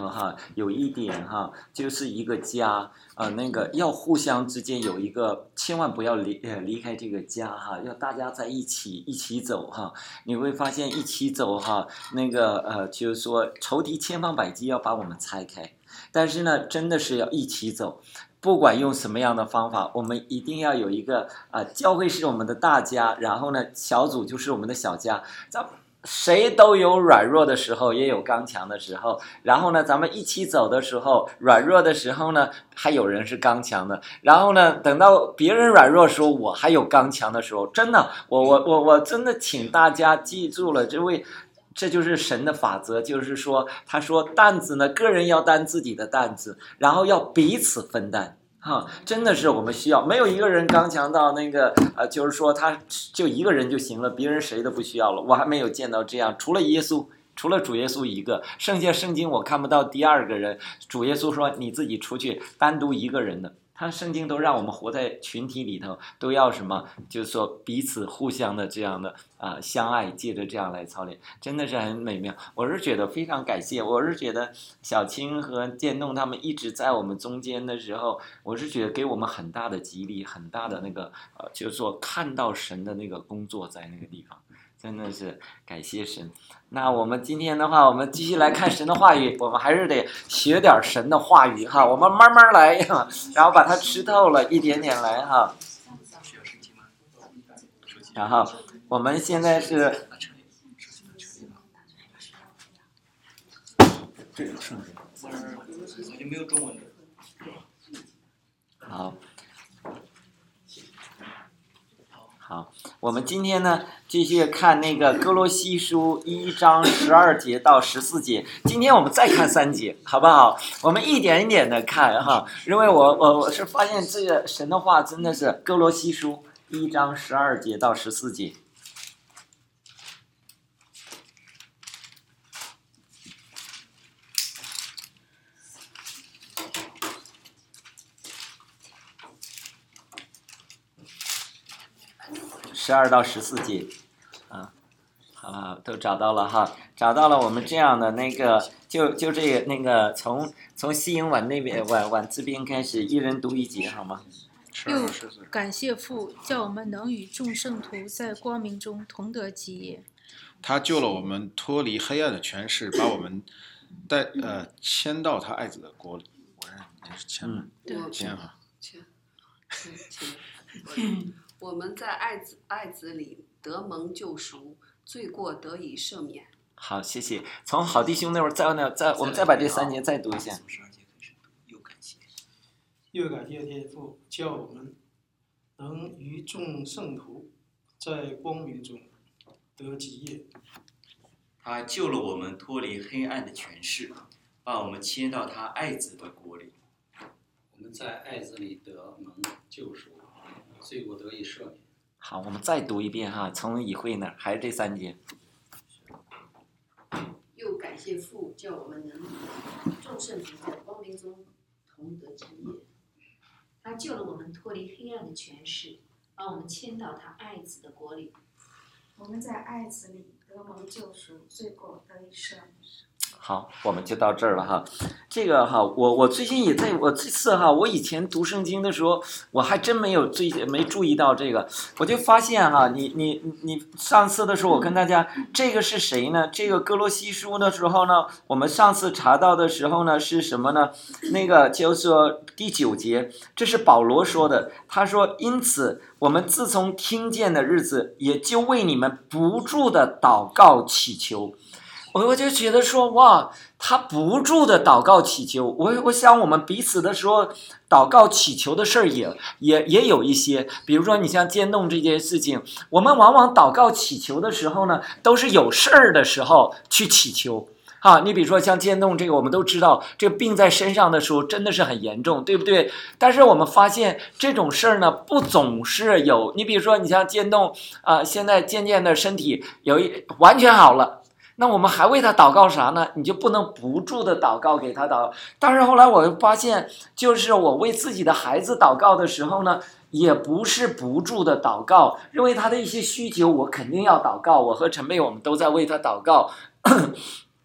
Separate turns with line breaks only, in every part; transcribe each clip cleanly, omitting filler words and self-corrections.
哈，有一点哈，就是一个家那个要互相之间有一个，千万不要离开这个家哈，要大家在一起走哈。你会发现一起走哈，那个就是说仇敌千方百计要把我们拆开，但是呢，真的是要一起走。不管用什么样的方法，我们一定要有一个教会是我们的大家，然后呢，小组就是我们的小家。谁都有软弱的时候，也有刚强的时候。然后呢，咱们一起走的时候，软弱的时候呢，还有人是刚强的。然后呢，等到别人软弱的时候，我还有刚强的时候。真的，我真的请大家记住了，这就是神的法则，就是说，他说担子呢，个人要担自己的担子，然后要彼此分担。真的是我们需要，没有一个人刚强到那个就是说他就一个人就行了，别人谁都不需要了。我还没有见到这样，除了主耶稣一个，剩下圣经我看不到第二个人。主耶稣说你自己出去单独一个人的。他圣经都让我们活在群体里头，都要什么？就是说彼此互相的这样的相爱，借着这样来操练，真的是很美妙。我是觉得非常感谢，我是觉得小青和建栋他们一直在我们中间的时候，我是觉得给我们很大的激励，很大的那个就是说看到神的那个工作在那个地方。真的是感谢神。那我们今天的话，我们继续来看神的话语，我们还是得学点神的话语哈，我们慢慢来哈，然后把它吃透了，一点点来哈。然后我们现在是这有圣经，
就没有中文的。
好，我们今天呢继续看那个哥罗西书1章12节到14节。今天我们再看3节，好不好？我们一点一点的看哈，因为我是发现这个神的话真的是哥罗西书1章12节到14节。12到14节，都找到了哈，找到了。我们这样的那个，就这个那个，从西英文那边晚字边开始，一人读1节好吗？
又感谢父，叫我们能与众圣徒在光明中同得基业。
他救了我们脱离黑暗的权势，把我们迁到他爱子的国里。我认为是迁吗？迁哈。
迁。我们在爱子里得蒙救赎，罪过得以赦免。
好，谢谢。从好弟兄那会儿再我们再把这3节再读一下。
又感谢天父，叫我们能与众圣徒在光明中得基业。
他救了我们脱离黑暗的权势，把我们迁到他爱子的国里。
我们在爱子里得蒙救赎，罪过得以赦免。
好，我们再读一遍哈，从以会那儿还是这3节。
又感谢父，叫我们能与众圣徒在光明中同得基业。他救了我们脱离黑暗的权势，把我们迁到他爱子的国里。
我们在爱子里得蒙救赎，罪过得以赦免。
好，我们就到这儿了哈。这个哈，我最近也在我这次哈，我以前读圣经的时候，我还真没注意到这个，我就发现哈，你上次的时候我跟大家，这个是谁呢？这个哥罗西书的时候呢，我们上次查到的时候呢是什么呢？那个就是说第9节，这是保罗说的，他说：“因此我们自从听见的日子，也就为你们不住的祷告祈求。”我就觉得说哇，他不住的祷告祈求，我想我们彼此的时候祷告祈求的事儿也有一些，比如说你像渐冻这件事情，我们往往祷告祈求的时候呢，都是有事儿的时候去祈求啊。你比如说像渐冻这个，我们都知道这个病在身上的时候真的是很严重，对不对？但是我们发现这种事儿呢，不总是有。你比如说你像渐冻现在渐渐的身体完全好了。那我们还为他祷告啥呢？你就不能不住的祷告给他祷告。但是后来我发现，就是我为自己的孩子祷告的时候呢，也不是不住的祷告，因为他的一些需求我肯定要祷告，我和陈贝我们都在为他祷告。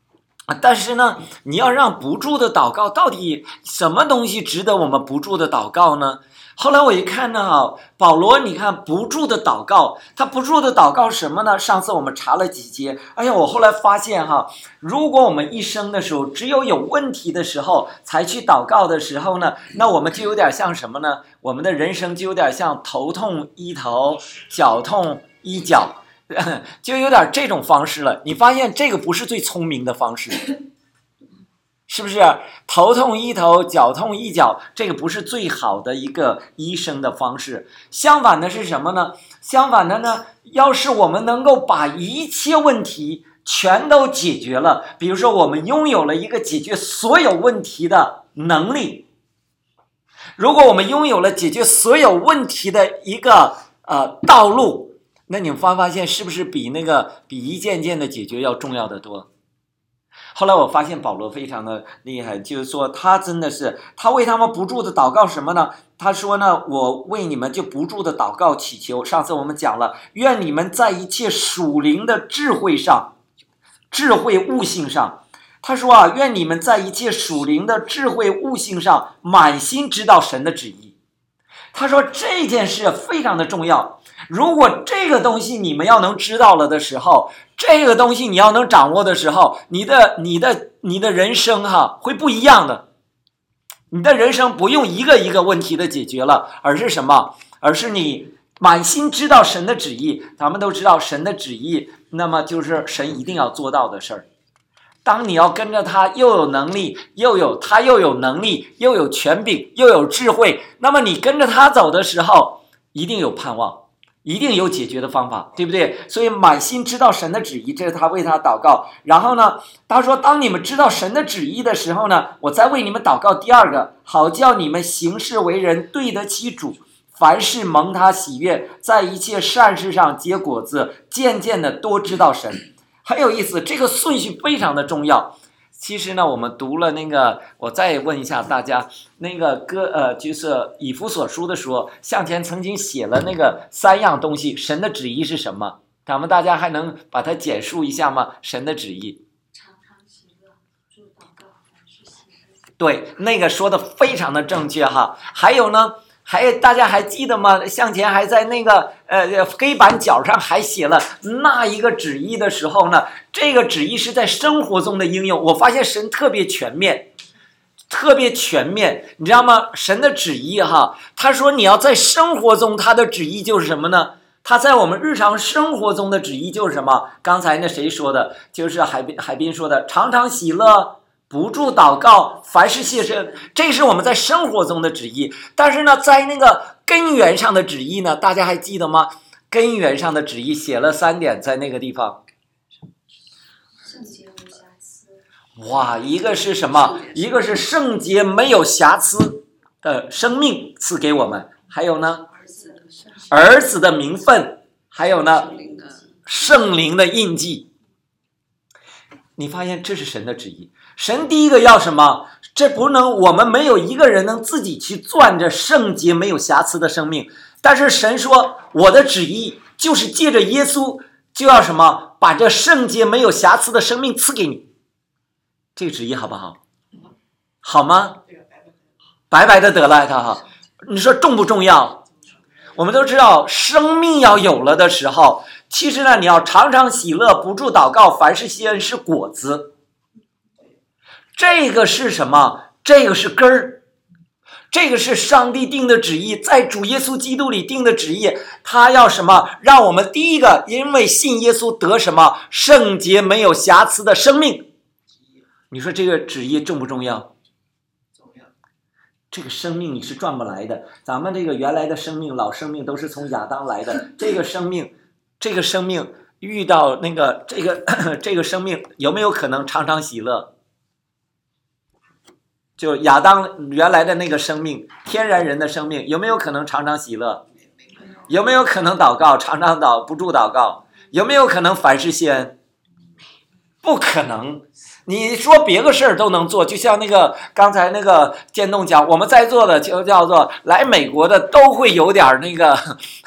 但是呢，你要让不住的祷告，到底什么东西值得我们不住的祷告呢？后来我一看呢，保罗，你看不住的祷告，他不住的祷告什么呢？上次我们查了几节，哎呀，我后来发现如果我们一生的时候，只有问题的时候才去祷告的时候呢，那我们就有点像什么呢？我们的人生就有点像头痛医头，脚痛医脚，就有点这种方式了。你发现这个不是最聪明的方式。是不是头痛医头，脚痛医脚？这个不是最好的一个医生的方式。相反的是什么呢？相反的呢，要是我们能够把一切问题全都解决了，比如说我们拥有了一个解决所有问题的能力，如果我们拥有了解决所有问题的一个道路，那你们发现是不是比一件件的解决要重要的多？后来我发现保罗非常的厉害，就是说他真的是，他为他们不住的祷告什么呢？他说呢，我为你们就不住的祷告祈求。上次我们讲了，愿你们在一切属灵的智慧上，智慧悟性上，他说愿你们在一切属灵的智慧悟性上满心知道神的旨意。他说这件事非常的重要，如果这个东西你们要能知道了的时候，这个东西你要能掌握的时候，你的人生会不一样的。你的人生不用一个一个问题的解决了，而是什么？而是你满心知道神的旨意。咱们都知道神的旨意，那么就是神一定要做到的事儿。当你要跟着他，又有能力，又有能力，又有权柄，又有智慧，那么你跟着他走的时候，一定有盼望，一定有解决的方法，对不对？所以满心知道神的旨意，这是他为他祷告。然后呢，他说当你们知道神的旨意的时候呢，我再为你们祷告第二个，好叫你们行事为人对得起主，凡事蒙他喜悦，在一切善事上结果子，渐渐的多知道神。很有意思，这个顺序非常的重要。其实呢，我们读了我再问一下大家，就是以弗所书的时候，向前曾经写了3样东西，神的旨意是什么？咱们大家还能把它简述一下吗？神的旨意。
常常喜乐，主祷告，凡事喜乐。
对，说的非常的正确还有呢？大家还记得吗？向前还在黑板角上还写了那一个旨意的时候呢，这个旨意是在生活中的应用。我发现神特别全面，你知道吗？神的旨意他说你要在生活中，他的旨意就是什么呢？他在我们日常生活中的旨意就是什么？刚才谁说的？就是海滨说的，常常喜乐，不住祷告，凡事谢神，这是我们在生活中的旨意。但是呢，在根源上的旨意呢，大家还记得吗？根源上的旨意写了3点，在那个地方。
圣洁无瑕疵。
哇，一个是什么？一个是圣洁没有瑕疵的生命赐给我们，还有呢，儿子的名分，还有呢，圣灵的印记。你发现这是神的旨意。神第一个要什么？我们没有一个人能自己去攥着圣洁没有瑕疵的生命，但是神说我的旨意就是借着耶稣，就要什么？把这圣洁没有瑕疵的生命赐给你。这个旨意好不好？好吗？白白的得来它你说重不重要？我们都知道生命要有了的时候，其实呢，你要常常喜乐，不住祷告，凡事谢恩，是果子。这个是什么？这个是根儿，这个是上帝定的旨意，在主耶稣基督里定的旨意。他要什么？让我们第一个因为信耶稣得什么？圣洁没有瑕疵的生命。你说这个旨意重不重要？这个生命你是赚不来的，咱们这个原来的生命，老生命都是从亚当来的。这个生命遇到这个生命有没有可能常常喜乐？就亚当原来的那个生命，天然人的生命，有没有可能常常喜乐？有没有可能祷告，常常不住祷告？有没有可能凡事谢恩？不可能。你说别个事儿都能做，就像刚才建栋讲，我们在座的就叫做来美国的都会有点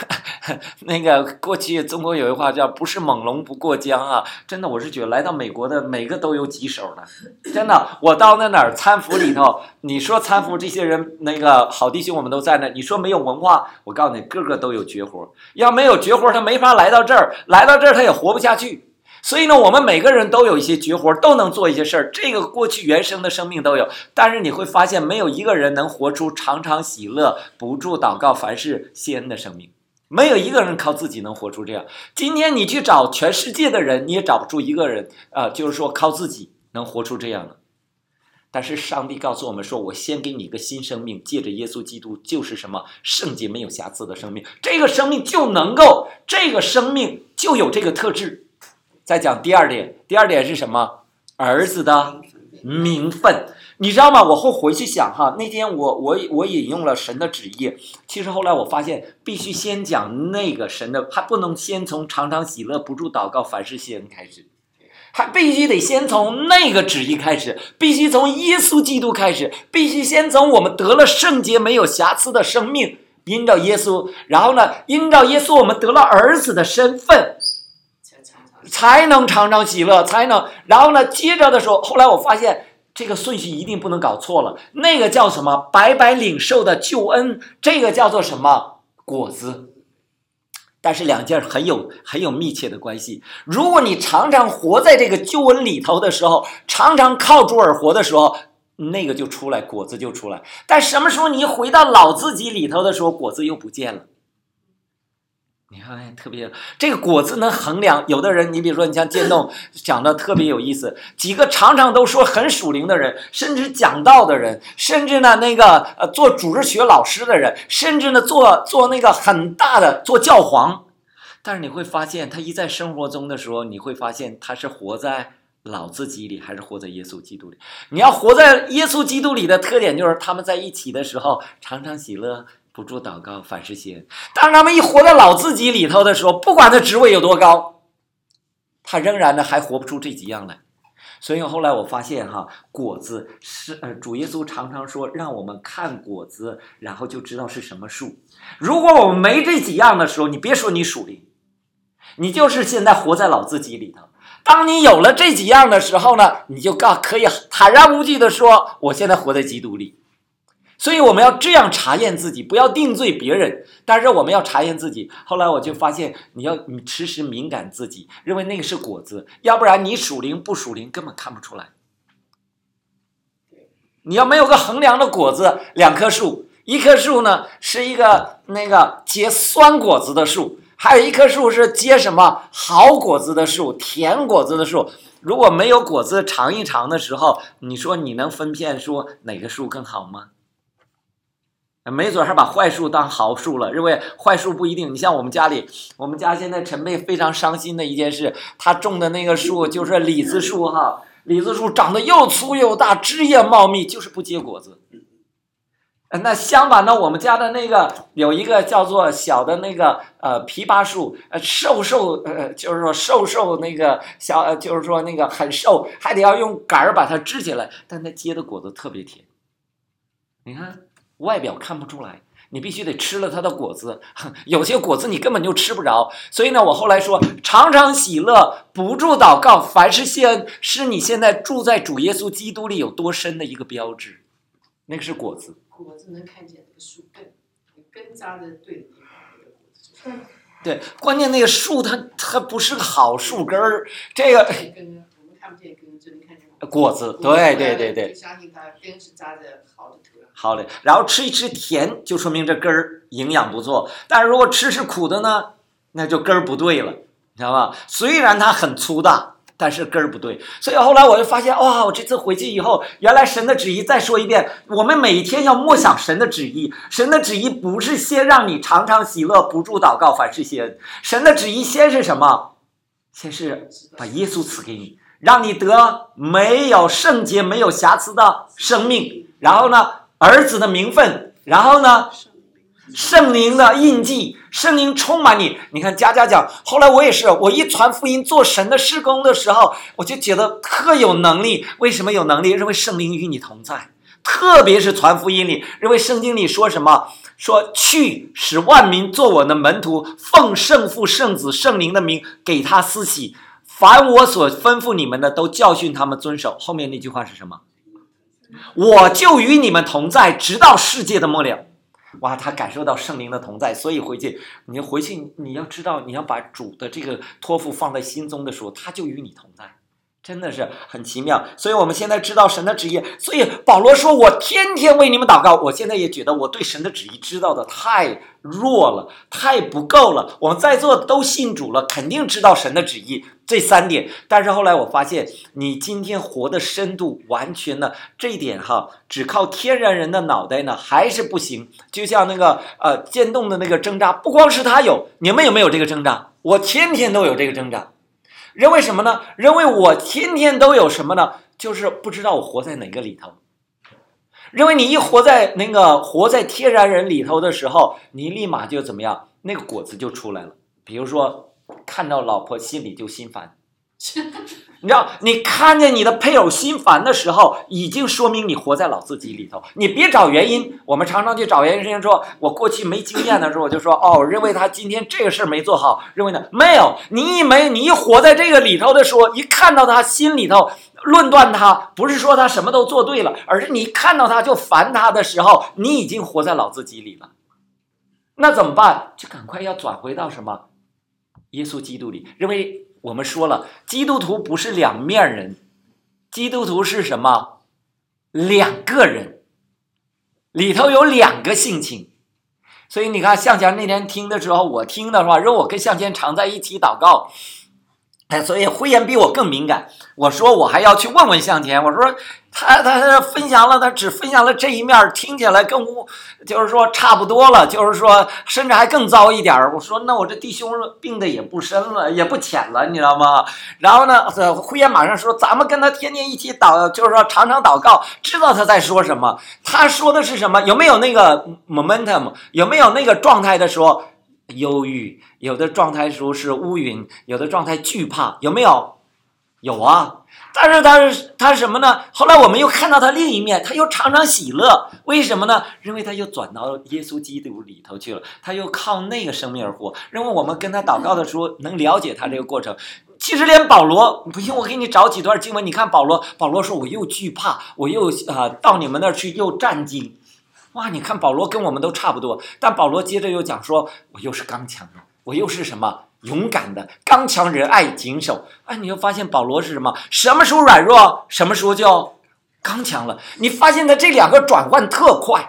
那个过去中国有一句话叫不是猛龙不过江啊，真的我是觉得来到美国的每个都有几手的，真的。我到那哪儿参服里头，你说参服这些人那个好弟兄我们都在那，你说没有文化，我告诉你个个都有绝活，要没有绝活他没法来到这儿，来到这儿他也活不下去。所以呢，我们每个人都有一些绝活，都能做一些事儿。这个过去原生的生命都有，但是你会发现，没有一个人能活出常常喜乐、不住祷告、凡事谢恩的生命。没有一个人靠自己能活出这样。今天你去找全世界的人，你也找不出一个人就是说靠自己能活出这样的。但是上帝告诉我们说，我先给你一个新生命，借着耶稣基督，就是什么圣洁没有瑕疵的生命。这个生命就能够，这个生命就有这个特质。再讲第二点，第二点是什么？儿子的名分。你知道吗？我后回去想哈，那天我引用了神的旨意，其实后来我发现必须先讲那个神的，还不能先从常常喜乐、不住祷告、凡事谢恩开始，还必须得先从那个旨意开始，必须从耶稣基督开始，必须先从我们得了圣洁没有瑕疵的生命，因着耶稣，然后呢，因着耶稣我们得了儿子的身份，才能常常喜乐，才能。然后呢，接着的时候，后来我发现这个顺序一定不能搞错了。那个叫什么？白白领受的救恩，这个叫做什么？果子。但是两件很有密切的关系。如果你常常活在这个救恩里头的时候，常常靠主而活的时候，那个就出来，果子就出来。但什么时候你一回到老自己里头的时候，果子又不见了。你看，特别这个果子能衡量。有的人，你比如说，你像建栋讲的特别有意思，几个常常都说很属灵的人，甚至讲道的人，甚至呢那个做主日学老师的人，甚至呢做那个很大的做教皇，但是你会发现，他一在生活中的时候，你会发现他是活在老自己里，还是活在耶稣基督里？你要活在耶稣基督里的特点就是他们在一起的时候，常常喜乐。不住祷告，凡事谢恩。当他们一活在老自己里头的时候，不管他职位有多高，他仍然呢还活不出这几样来。所以后来我发现哈，果子是主耶稣常常说，让我们看果子，然后就知道是什么树。如果我们没这几样的时候，你别说你属灵，你就是现在活在老自己里头。当你有了这几样的时候呢，你就可以坦然无惧的说，我现在活在基督里。所以我们要这样查验自己，不要定罪别人，但是我们要查验自己。后来我就发现，你时时敏感自己，认为那个是果子，要不然你属灵不属灵根本看不出来。你要没有个衡量的果子，两棵树，一棵树呢是一个那个结酸果子的树，还有一棵树是结什么好果子的树，甜果子的树。如果没有果子尝一尝的时候，你说你能分辨说哪个树更好吗？没准还把坏树当好树了，认为坏树不一定。你像我们家里，我们家现在陈贝非常伤心的一件事，他种的那个树就是李子树哈，李子树长得又粗又大，枝叶茂密，就是不结果子。那相反呢，我们家的那个有一个叫做小的那个枇杷树，就是说瘦那个小，就是说那个很瘦，还得要用杆儿把它支起来，但它结的果子特别甜。你看。外表看不出来，你必须得吃了它的果子，有些果子你根本就吃不着。所以呢，我后来说，常常喜乐，不住祷告，凡事谢恩，是你现在住在主耶稣基督里有多深的一个标志。那个是果子，
果子能看见那个树根扎的对的地方，那个果子就是。
对，关键那个树它不是个好树根儿，这个
根我们看不见根，只能看见
果子。对，
相信它根是扎的好的土壤。
好的，然后吃一吃甜，就说明这根儿营养不错。但是如果吃苦的呢，那就根儿不对了，你知道吧？虽然它很粗大，但是根儿不对。所以后来我就发现，哇，我这次回去以后，原来神的旨意，再说一遍，我们每天要默想神的旨意。神的旨意不是先让你常常喜乐，不住祷告，凡事谢恩。神的旨意先是什么？先是把耶稣赐给你，让你得没有圣洁、没有瑕疵的生命。然后呢，儿子的名分，然后呢，圣灵的印记，圣灵充满你。你看佳佳讲，后来我也是，我一传福音做神的事工的时候，我就觉得特有能力。为什么有能力？因为圣灵与你同在。 特别是传福音里，因为圣经里说什么？说去使万民做我的门徒，奉圣父、圣子、圣灵的名给他施洗，凡我所吩咐你们的，都教训他们遵守。后面那句话是什么？我就与你们同在，直到世界的末了。哇，他感受到圣灵的同在，所以回去你要知道，你要把主的这个托付放在心中的时候，他就与你同在。真的是很奇妙，所以我们现在知道神的旨意。所以保罗说我天天为你们祷告。我现在也觉得我对神的旨意知道的太弱了，太不够了。我们在座的都信主了，肯定知道神的旨意这3点。但是后来我发现，你今天活的深度完全呢，这一点只靠天然人的脑袋呢还是不行。就像那个渐冻的那个挣扎，不光是他有，你们有没有这个挣扎？我天天都有这个挣扎。认为什么呢？认为我天天都有什么呢？就是不知道我活在哪个里头。认为你一活在天然人里头的时候，你立马就怎么样？那个果子就出来了。比如说，看到老婆心里就心烦。你知道，你看见你的配偶心烦的时候，已经说明你活在老自己里头。你别找原因，我们常常去找原因，说我过去没经验的时候，我就说认为他今天这个事没做好，认为呢没有。你一活在这个里头的时候，一看到他心里头论断他，不是说他什么都做对了，而是你一看到他就烦他的时候，你已经活在老自己里了。那怎么办？就赶快要转回到什么？耶稣基督里。认为我们说了，基督徒不是两面人，基督徒是什么？2个人，里头有2个性情。所以你看，向前那天听的时候，我听的话，因为我跟向前常在一起祷告，所以慧妍比我更敏感。我说我还要去问问向前，我说他分享了，他只分享了这一面，听起来跟就是说差不多了，就是说甚至还更糟一点。我说那我这弟兄病的也不深了，也不浅了，你知道吗？然后呢，慧妍马上说咱们跟他天天一起就是说常常祷告，知道他在说什么。他说的是什么？有没有那个 momentum？ 有没有那个状态的时候？忧郁，有的状态时候是乌云，有的状态惧怕，有没有？有啊。但是他是什么呢？后来我们又看到他另一面，他又常常喜乐。为什么呢？因为他又转到耶稣基督里头去了，他又靠那个生命而活。因为我们跟他祷告的时候能了解他这个过程。其实连保罗，不行，我给你找几段经文，你看保罗说我又惧怕，我又到你们那儿去又战惊。哇，你看保罗跟我们都差不多，但保罗接着又讲说，我又是刚强的，我又是什么勇敢的，刚强仁爱谨守。你就发现保罗是什么？什么时候软弱，什么时候就刚强了。你发现他这2个转换特快，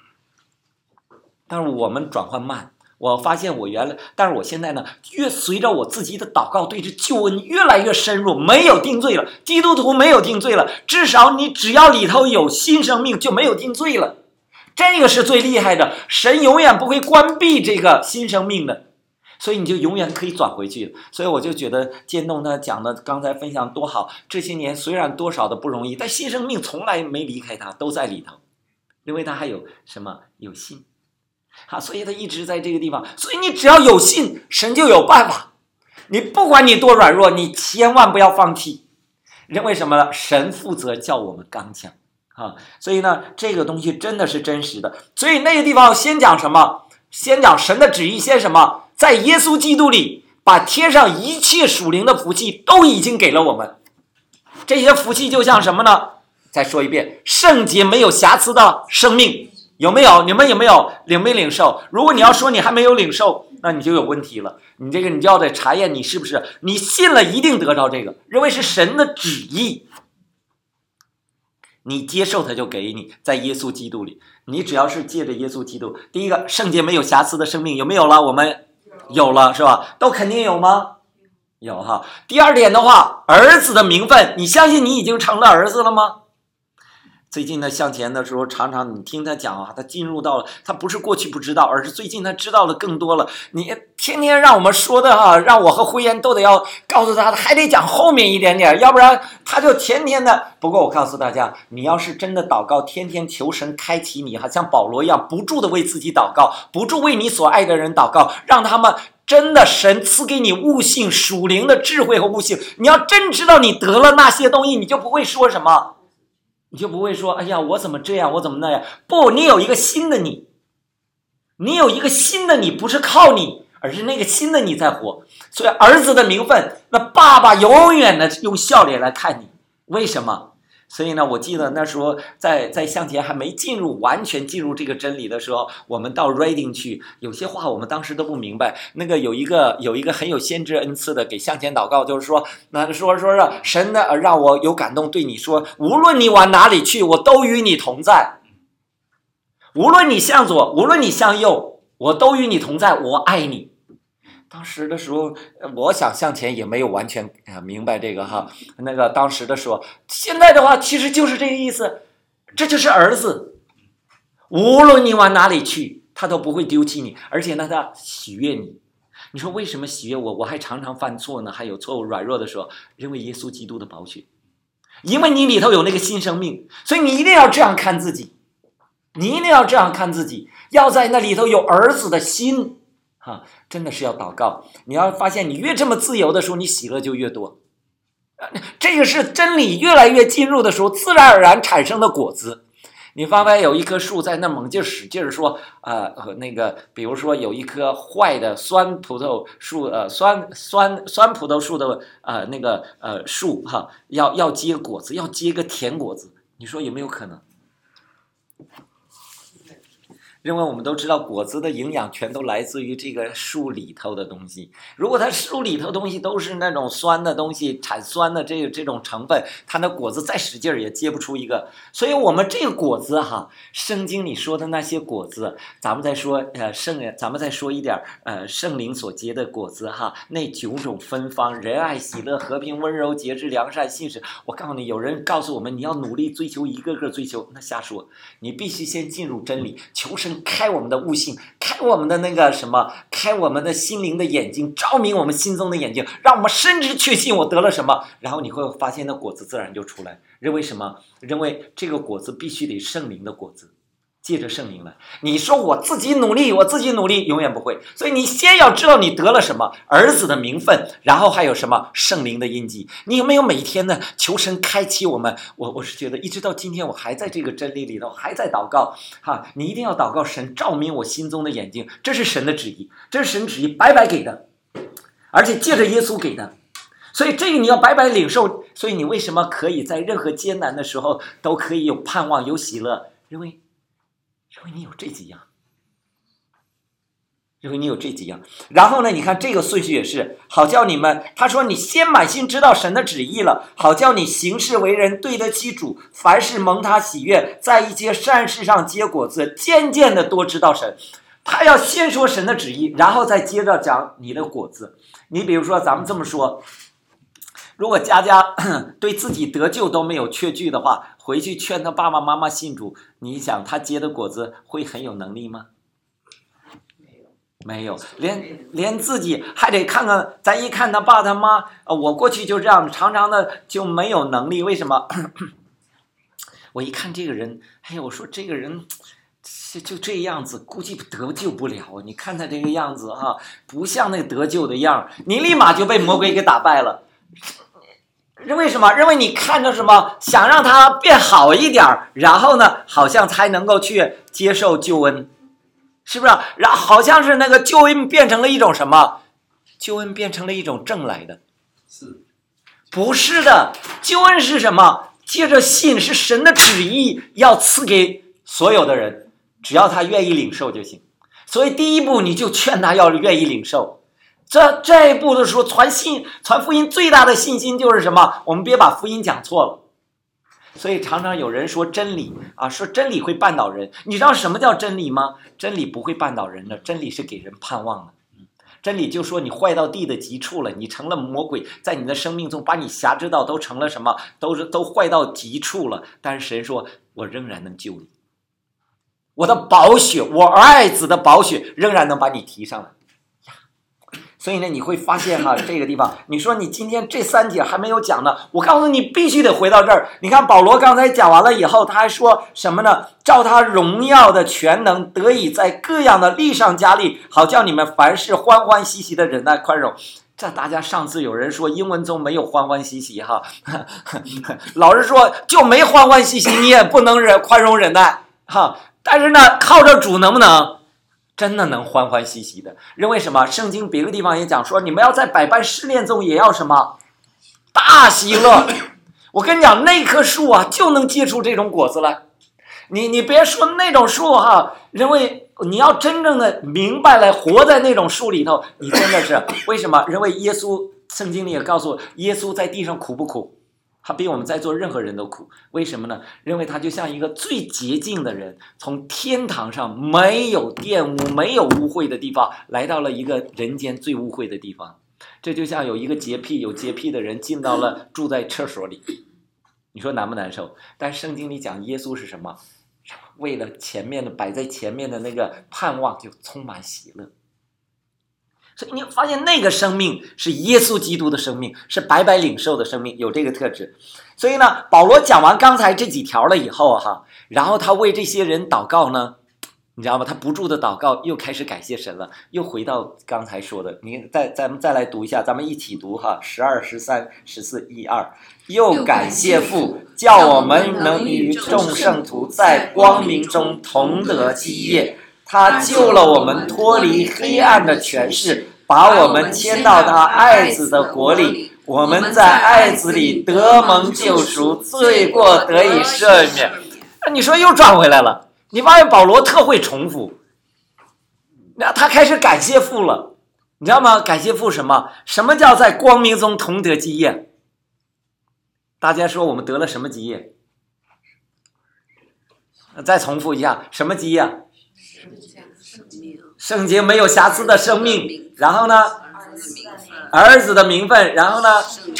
但是我们转换慢。我发现但是我现在呢，越随着我自己的祷告对这救恩越来越深入，没有定罪了。基督徒没有定罪了，至少你只要里头有新生命，就没有定罪了。这个是最厉害的，神永远不会关闭这个新生命的，所以你就永远可以转回去。所以我就觉得渐冻他讲的刚才分享多好，这些年虽然多少的不容易，但新生命从来没离开他，都在里头，因为他还有什么？有信。所以他一直在这个地方。所以你只要有信，神就有办法。你不管你多软弱，你千万不要放弃。因为什么呢？神负责叫我们刚强。所以呢，这个东西真的是真实的。所以那个地方先讲什么？先讲神的旨意，先什么？在耶稣基督里，把天上一切属灵的福气都已经给了我们。这些福气就像什么呢？再说一遍，圣洁没有瑕疵的生命，有没有？你们有没有领没领受？如果你要说你还没有领受，那你就有问题了。你就要得查验你是不是，你信了一定得着这个，认为是神的旨意。你接受它就给你，在耶稣基督里，你只要是借着耶稣基督，第一个圣洁没有瑕疵的生命有没有了？我们有了，是吧？都肯定有吗？有哈。第二点的话，儿子的名分，你相信你已经成了儿子了吗？最近呢，向前的时候，常常你听他讲他进入到了，他不是过去不知道，而是最近他知道了更多了。你天天让我们说的让我和慧妍都得要告诉他，还得讲后面一点点，要不然他就天天的。不过我告诉大家，你要是真的祷告，天天求神开启你，像保罗一样，不住的为自己祷告，不住为你所爱的人祷告，让他们真的神赐给你悟性，属灵的智慧和悟性。你要真知道你得了那些东西，你就不会说什么。 你就不会说哎呀我怎么这样我怎么那样，不，你有一个新的你，你有一个新的你，不是靠你，而是那个新的你在活。所以儿子的名分，那爸爸永远的用笑脸来看你。为什么？所以呢，我记得那时候在向前还没完全进入这个真理的时候，我们到 reading 去，有些话我们当时都不明白。那个有一个很有先知恩赐的给向前祷告，就是说，那说神呢让我有感动对你说，无论你往哪里去，我都与你同在。无论你向左，无论你向右，我都与你同在，我爱你。当时的时候，我想向前也没有完全明白这个哈。那个当时的时候，现在的话其实就是这个意思，这就是儿子，无论你往哪里去，他都不会丢弃你，而且呢，他喜悦你。你说为什么喜悦我？我还常常犯错呢，还有错误软弱的时候，因为耶稣基督的宝血，因为你里头有那个新生命，所以你一定要这样看自己，你一定要这样看自己，要在那里头有儿子的心。真的是要祷告，你要发现你越这么自由的时候，你喜乐就越多。这个是真理越来越进入的时候，自然而然产生的果子。你发现有一棵树在那猛劲使劲说，那个比如说有一棵坏的酸葡萄树，酸葡萄树的那个树要结果子，要结个甜果子，你说有没有可能？因为我们都知道果子的营养全都来自于这个树里头的东西，如果它树里头东西都是那种酸的东西，产酸的这种成分，它的果子再使劲也结不出一个。所以我们这个果子圣经里说的那些果子，咱们再说咱们再说一点圣灵所结的果子那9种芬芳，仁爱喜乐和平温柔节制良善信实。我告诉你，有人告诉我们你要努力追求，一个个追求，那瞎说。你必须先进入真理，求神开我们的悟性，开我们的那个什么，开我们的心灵的眼睛，照明我们心中的眼睛，让我们深知确信我得了什么，然后你会发现那果子自然就出来。认为什么？认为这个果子必须得圣灵的果子，借着圣灵来。你说我自己努力永远不会。所以你先要知道你得了什么，儿子的名分，然后还有什么圣灵的印记。你有没有每一天呢求神开启我们？我是觉得一直到今天我还在这个真理里头，还在祷告你一定要祷告神照明我心中的眼睛，这是神的旨意，这是神旨意白白给的，而且借着耶稣给的。所以这个你要白白领受。所以你为什么可以在任何艰难的时候都可以有盼望有喜乐？因为你有这几样，然后呢，你看这个顺序也是好叫你们，他说你先满心知道神的旨意了，好叫你行事为人对得起主，凡事蒙他喜悦，在一些善事上结果子，渐渐的多知道神。他要先说神的旨意，然后再接着讲你的果子。你比如说咱们这么说，如果佳佳对自己得救都没有确据的话，回去劝他爸爸妈妈信主，你想他结的果子会很有能力吗？没有，连自己还得看看，咱一看他爸他妈，我过去就这样，常常的就没有能力。为什么？我一看这个人，我说这个人就这样子，估计得救不了。你看他这个样子不像那个得救的样，你立马就被魔鬼给打败了。为什么？因为你看着什么，想让他变好一点，然后呢，好像才能够去接受救恩，是不是？然后好像是那个救恩变成了一种什么？救恩变成了一种挣来的，不是的。救恩是什么？借着信，是神的旨意要赐给所有的人，只要他愿意领受就行。所以第一步，你就劝他要愿意领受。这一步的时候，传福音最大的信心就是什么？我们别把福音讲错了。所以常常有人说真理说真理会绊倒人。你知道什么叫真理吗？真理不会绊倒人的，真理是给人盼望的。真理就说你坏到地的极处了，你成了魔鬼，在你的生命中把你辖制到都成了什么？都坏到极处了。但是神说，我仍然能救你，我的宝血，我爱子的宝血仍然能把你提上来。所以呢，你会发现这个地方，你说你今天这3节还没有讲呢，我告诉你必须得回到这儿。你看保罗刚才讲完了以后，他还说什么呢？照他荣耀的全能，得以在各样的力上加力，好叫你们凡事欢欢喜喜的忍耐宽容。 这大家上次有人说英文中没有欢欢喜喜哈，老师说就没欢欢喜喜，你也不能宽容忍耐哈。但是呢，靠着主能不能？真的能欢欢喜喜的。因为什么？圣经别个地方也讲说，你们要在百般试炼中也要什么？大喜乐。我跟你讲，那棵树啊，就能结出这种果子来。你别说那种树哈，因为你要真正的明白了，活在那种树里头，你真的是为什么？因为耶稣圣经里也告诉我，耶稣在地上苦不苦？他比我们在座任何人都苦。为什么呢？因为他就像一个最洁净的人，从天堂上没有玷污、没有污秽的地方，来到了一个人间最污秽的地方。这就像有一个有洁癖的人进到了住在厕所里，你说难不难受？但圣经里讲耶稣是什么？为了前面的摆在前面的那个盼望，就充满喜乐。所以你发现那个生命是耶稣基督的生命，是白白领受的生命，有这个特质。所以呢，保罗讲完刚才这几条了以后哈，然后他为这些人祷告呢，你知道吗？他不住的祷告，又开始感谢神了，又回到刚才说的。咱们再来读一下，咱们一起读哈，12、13、14、12。又感谢父，叫我们能与众圣徒在光明中同得基业。他救了我们脱离黑暗的权势，把我们迁到他爱子的国里。我们在爱子里得蒙救赎，罪过得以赦免。你说又转回来了。你发现保罗特会重复，他开始感谢父了，你知道吗？感谢父什么？什么叫在光明中同得基业？大家说我们得了什么基业？再重复一下，什么基业？圣洁没有瑕疵的生命。然后呢？儿子的名分。然后呢？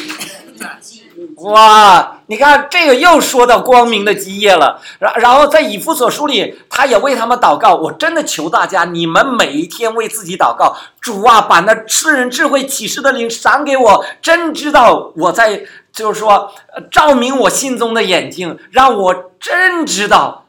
哇，你看这个又说到光明的基业了。然后在以弗所书里，他也为他们祷告。我真的求大家，你们每一天为自己祷告，主啊，把那赐人智慧启示的灵赏给我，真知道我在，就是说照明我心中的眼睛，让我真知道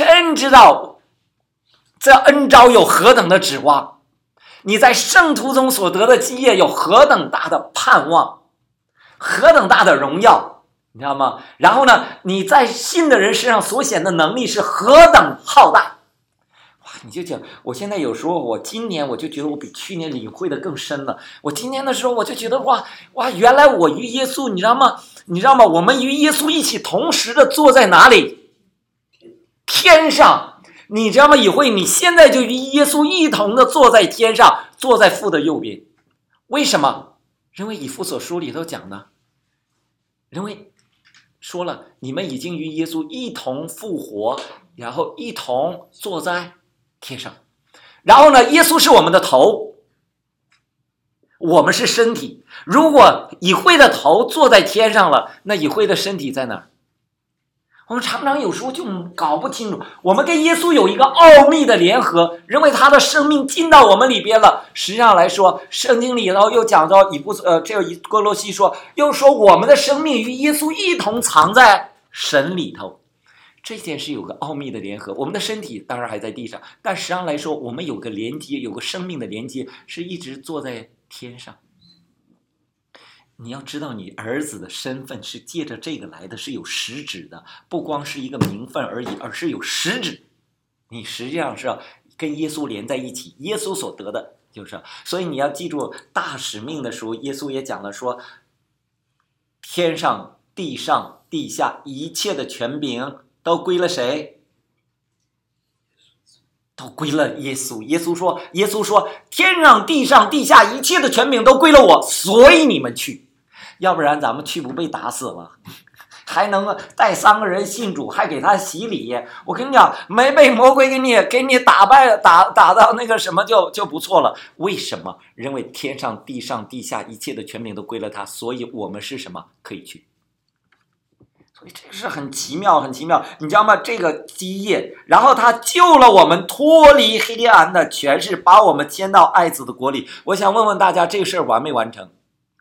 这恩召有何等的指望，你在圣徒中所得的基业有何等大的盼望，何等大的荣耀，你知道吗？然后呢，你在信的人身上所显的能力是何等浩大。哇，你就讲，我现在有时候，我今年我就觉得我比去年领会的更深了。我今年的时候我就觉得哇，原来我与耶稣，你知道吗？我们与耶稣一起同时的坐在哪里？天上。你知道吗？以会你现在就与耶稣一同的坐在天上，坐在父的右边。为什么？因为以弗所书里头讲的，因为说了，你们已经与耶稣一同复活，然后一同坐在天上。然后呢，耶稣是我们的头，我们是身体。如果以会的头坐在天上了，那以会的身体在哪儿？我们常常有时候就搞不清楚，我们跟耶稣有一个奥秘的联合，认为他的生命进到我们里边了。实际上来说，圣经里头又讲到这个哥罗西说，又说我们的生命与耶稣一同藏在神里头。这件事有个奥秘的联合，我们的身体当然还在地上，但实际上来说，我们有个连接，有个生命的连接，是一直坐在天上。你要知道，你儿子的身份是借着这个来的，是有实质的，不光是一个名分而已，而是有实质。你实际上是要跟耶稣连在一起，耶稣所得的就是。所以你要记住，大使命的时候，耶稣也讲了说，天上、地上、地下一切的权柄都归了谁？都归了耶稣。耶稣说，天上、地上、地下一切的权柄都归了我，所以你们去。要不然咱们去不被打死了，还能带3个人信主，还给他洗礼。我跟你讲，没被魔鬼给你打败，打到那个什么就不错了。为什么？因为天上、地上、地下一切的权柄都归了他，所以我们是什么？可以去。所以这是很奇妙，很奇妙，你知道吗？这个基业，然后他救了我们脱离黑暗的权势，把我们迁到爱子的国里。我想问问大家，这个事儿完没完成？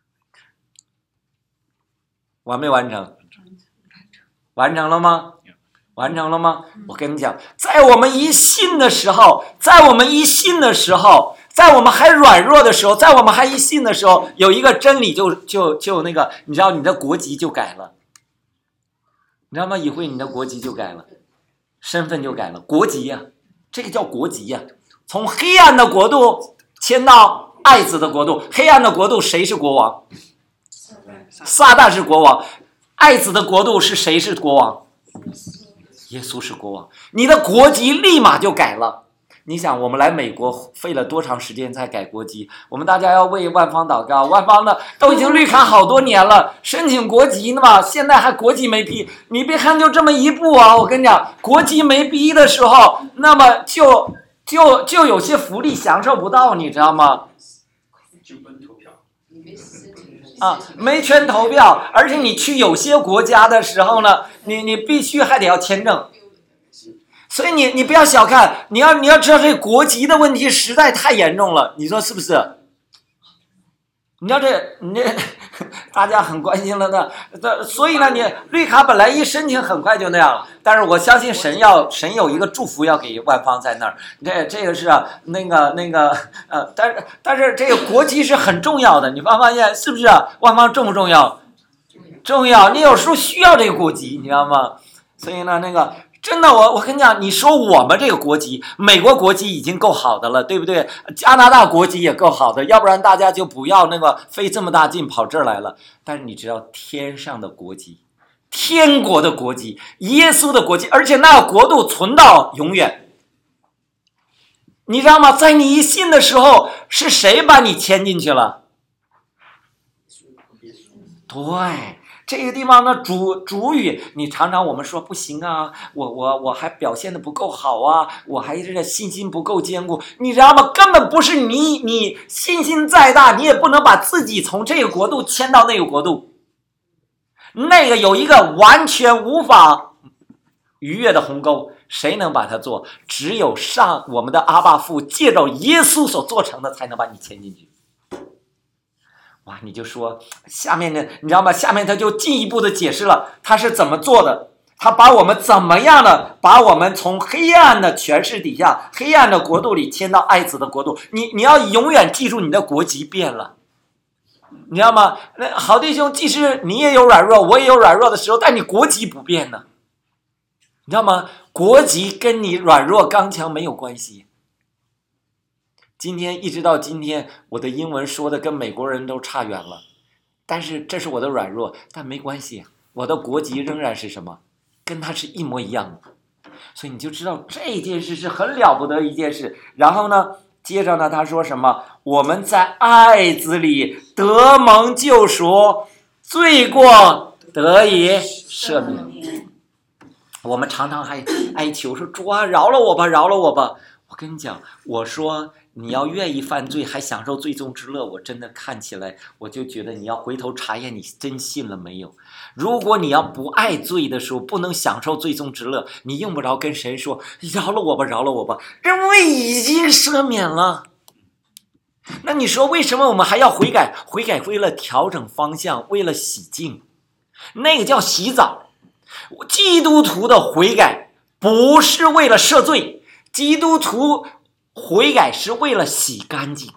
完没完成？完成了吗？完成了吗？我跟你讲，在我们一信的时候， 在我们还软弱的时候，在我们还一信的时候，有一个真理就那个，你知道你的国籍就改了，你知道吗？以会你的国籍就改了，身份就改了，国籍呀，这个叫国籍呀，从黑暗的国度迁到爱子的国度。黑暗的国度谁是国王？撒旦是国王。爱子的国度是谁是国王？耶稣是国王。你的国籍立马就改了。你想我们来美国费了多长时间才改国籍？我们大家要为万方祷告，万方的都已经绿卡好多年了，申请国籍呢嘛，现在还国籍没批。你别看就这么一步啊，我跟你讲，国籍没批的时候，那么就有些福利享受不到，你知道吗？啊，没权投票，而且你去有些国家的时候呢，你必须还得要签证。所以你不要小看，你要知道这个国籍的问题实在太严重了，你说是不是？你要你这大家很关心了的，所以呢，你绿卡本来一申请很快就那样了，但是我相信神有一个祝福要给万方在那儿，这个是但是这个国籍是很重要的，你发现是不是啊？万方重不重要？重要，你有时候需要这个国籍，你知道吗？所以呢，真的，我跟你讲，你说我们这个国籍，美国国籍已经够好的了，对不对？加拿大国籍也够好的，要不然大家就不要费这么大劲跑这儿来了。但是你知道天上的国籍，天国的国籍，耶稣的国籍，而且那个国度存到永远。你知道吗？在你一信的时候，是谁把你牵进去了？对。这个地方呢，主语，你常常我们说不行啊，我还表现的不够好啊，我还这个信心不够坚固，你知道吗？根本不是你信心再大，你也不能把自己从这个国度迁到那个国度。那个有一个完全无法逾越的鸿沟，谁能把它做？只有我们的阿爸父借着耶稣所做成的，才能把你迁进去。哇，你就说下面呢，你知道吗？下面他就进一步的解释了他是怎么做的，他把我们怎么样的，把我们从黑暗的权势底下，黑暗的国度里迁到爱子的国度。你要永远记住你的国籍变了，你知道吗？那好弟兄，即使你也有软弱，我也有软弱的时候，但你国籍不变呢，你知道吗？国籍跟你软弱刚强没有关系。今天一直到今天，我的英文说的跟美国人都差远了，但是这是我的软弱，但没关系，我的国籍仍然是什么？跟他是一模一样的。所以你就知道这件事是很了不得一件事。然后呢，接着呢，他说什么？我们在爱子里得蒙救赎，罪过得以赦免。我们常常还哀求说：“主啊，饶了我吧，饶了我吧。”我跟你讲，我说你要愿意犯罪还享受罪中之乐，我真的看起来我就觉得你要回头查验你真信了没有。如果你要不爱罪的时候不能享受罪中之乐，你用不着跟神说饶了我吧，饶了我吧，因为已经赦免了。那你说为什么我们还要悔改？悔改为了调整方向，为了洗净，那个叫洗澡。基督徒的悔改不是为了赦罪，基督徒悔改是为了洗干净。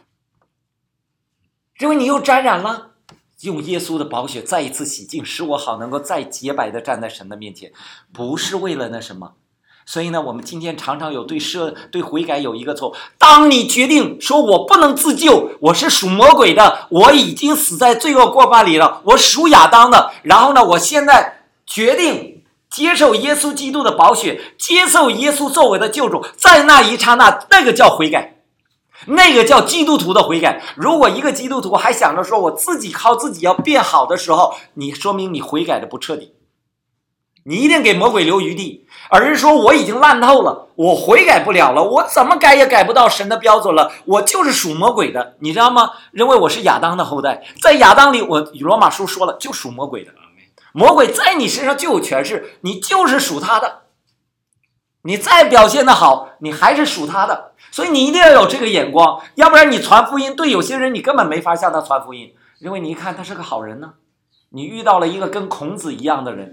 因为你又沾染了，用耶稣的宝血再一次洗净，使我好能够再洁白的站在神的面前，不是为了那什么。所以呢，我们今天常常有对悔改有一个错误。当你决定说我不能自救，我是属魔鬼的，我已经死在罪恶过犯里了，我属亚当的，然后呢，我现在决定接受耶稣基督的宝血，接受耶稣作为的救主，在那一刹那，那个叫悔改，那个叫基督徒的悔改。如果一个基督徒还想着说我自己靠自己要变好的时候，你说明你悔改的不彻底，你一定给魔鬼留余地，而是说我已经烂透了，我悔改不了了，我怎么改也改不到神的标准了，我就是属魔鬼的，你知道吗？因为我是亚当的后代，在亚当里，我罗马书说了，就属魔鬼的。魔鬼在你身上就有权势，你就是属他的，你再表现的好，你还是属他的。所以你一定要有这个眼光，要不然你传福音对有些人你根本没法向他传福音，因为你一看他是个好人呢。你遇到了一个跟孔子一样的人，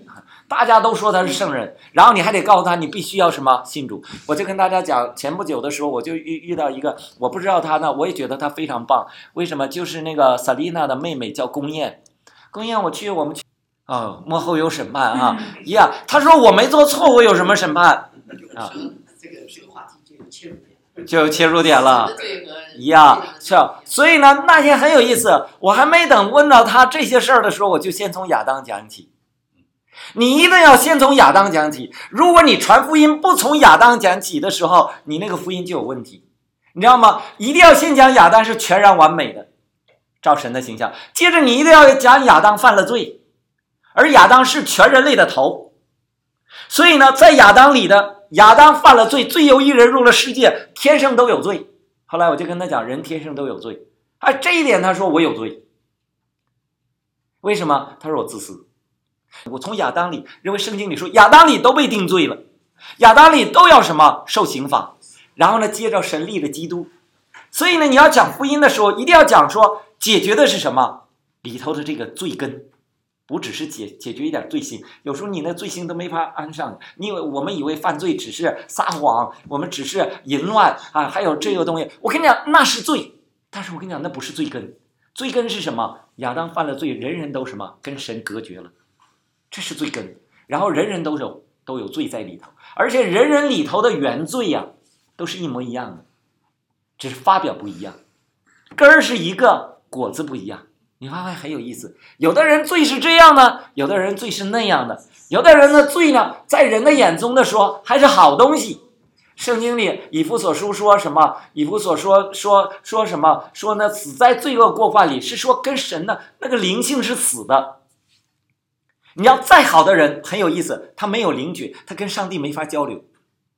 大家都说他是圣人，然后你还得告诉他你必须要什么信主。我就跟大家讲，前不久的时候我就遇到一个，我不知道他呢，我也觉得他非常棒。为什么？就是那个萨丽娜的妹妹叫龚燕，龚燕我们去幕后有审判啊呀，他说我没做错，我有什么审判啊？
这个话题就有切入点，
就有切入点了呀，是。所以呢，那天很有意思，我还没等问到他这些事儿的时候，我就先从亚当讲起。你一定要先从亚当讲起，如果你传福音不从亚当讲起的时候，你那个福音就有问题，你知道吗？一定要先讲亚当是全然完美的，照神的形象，接着你一定要讲亚当犯了罪，而亚当是全人类的头。所以呢，在亚当里的亚当犯了罪，罪由一人入了世界，天生都有罪。后来我就跟他讲，人天生都有罪，这一点他说我有罪。为什么？他说我自私。我从亚当里认为圣经里说亚当里都被定罪了，亚当里都要什么受刑罚，然后呢接着神立了基督。所以呢，你要讲福音的时候一定要讲说解决的是什么里头的这个罪根，不只是解决一点罪行。有时候你那罪行都没法安上，我们以为犯罪只是撒谎，我们只是淫乱还有这个东西，我跟你讲那是罪，但是我跟你讲那不是罪根。罪根是什么？亚当犯了罪，人人都什么跟神隔绝了，这是罪根。然后人人都有罪在里头，而且人人里头的原罪呀都是一模一样的，只是发表不一样，根儿是一个，果子不一样。你发现很有意思，有的人罪是这样的，有的人罪是那样的，有的人的罪呢在人的眼中的说还是好东西。圣经里以弗所书说什么？以弗所说什么？说呢死在罪恶过犯里，是说跟神的那个灵性是死的。你要再好的人很有意思，他没有灵觉，他跟上帝没法交流，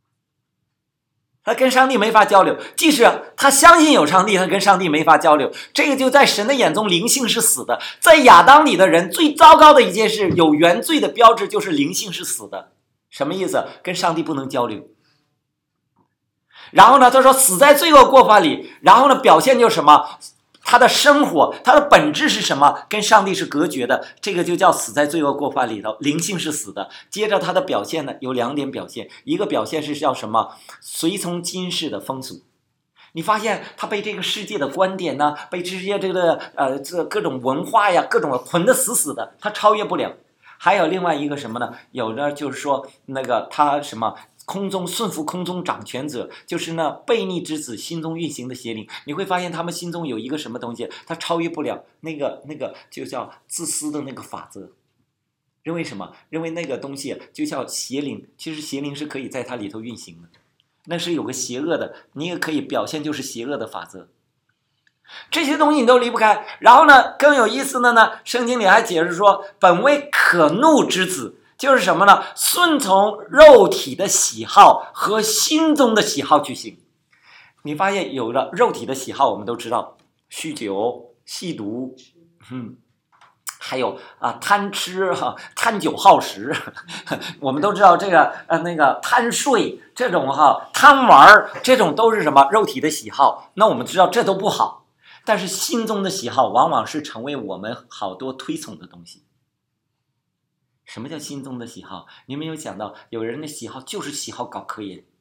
即使他相信有上帝，他跟上帝没法交流，这个就在神的眼中灵性是死的。在亚当里的人最糟糕的一件事，有原罪的标志就是灵性是死的。什么意思？跟上帝不能交流。然后呢他说死在罪恶过犯里，然后呢表现就是什么？他的生活，他的本质是什么？跟上帝是隔绝的，这个就叫死在罪恶过犯里头，灵性是死的。接着他的表现呢有2点表现，一个表现是叫什么？随从今世的风俗。你发现他被这个世界的观点呢，被这些这各种文化呀，各种捆得死死的，他超越不了。还有另外一个什么呢？有的就是说那个他什么？空中顺服空中掌权者，就是那悖逆之子心中运行的邪灵。你会发现他们心中有一个什么东西，他超越不了那个就叫自私的那个法则。认为什么？认为那个东西就叫邪灵，其实邪灵是可以在它里头运行的，那是有个邪恶的，你也可以表现就是邪恶的法则。这些东西你都离不开。然后呢更有意思的呢，圣经里还解释说本为可怒之子，就是什么呢？顺从肉体的喜好和心中的喜好去行。你发现有了肉体的喜好，我们都知道酗酒、吸毒，还有贪吃贪酒好食，我们都知道这个那个贪睡这种贪玩，这种都是什么？肉体的喜好。那我们知道这都不好，但是心中的喜好往往是成为我们好多推崇的东西。什么叫心中的喜好？你们有想到有人的喜好就是喜好搞科研，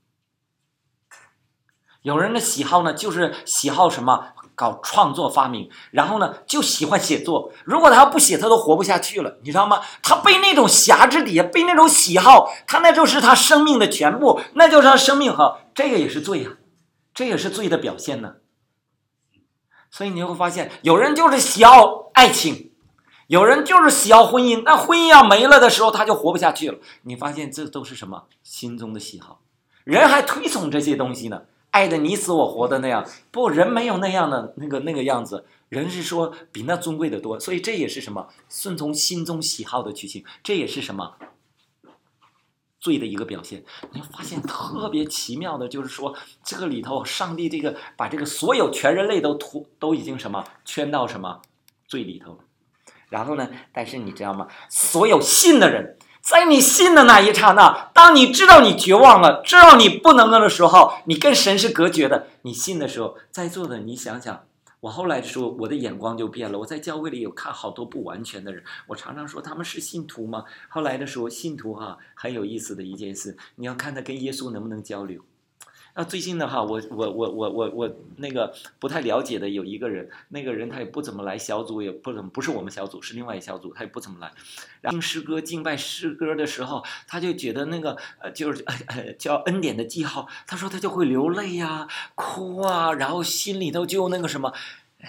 有人的喜好呢就是喜好什么搞创作发明，然后呢就喜欢写作，如果他不写他都活不下去了，你知道吗？他被那种辖制底下，被那种喜好，他那就是他生命的全部，那就是他生命这个也是罪啊，这也是罪的表现呢。所以你会发现有人就是喜好爱情，有人就是喜好婚姻，那婚姻要没了的时候他就活不下去了。你发现这都是什么？心中的喜好。人还推崇这些东西呢，爱的你死我活的那样。不，人没有那样的那个样子，人是说比那尊贵的多。所以这也是什么？顺从心中喜好的去行，这也是什么？罪的一个表现。你会发现特别奇妙的就是说，这个里头上帝这个把这个所有全人类都已经什么圈到什么罪里头了。然后呢，但是你知道吗？所有信的人，在你信的那一刹那，当你知道你绝望了，知道你不能了的时候，你跟神是隔绝的。你信的时候，在座的你想想， 我后来的时候，我的眼光就变了。我在教会里有看好多不完全的人，我常常说他们是信徒吗？后来的时候，信徒很有意思的一件事，你要看他跟耶稣能不能交流。最近的我那个不太了解的有一个人，那个人他也不怎么来小组，也不是我们小组，是另外一小组，他也不怎么来。然后听诗歌敬拜诗歌的时候，他就觉得那个就是叫恩典的记号，他说他就会流泪呀、哭啊，然后心里头就那个什么。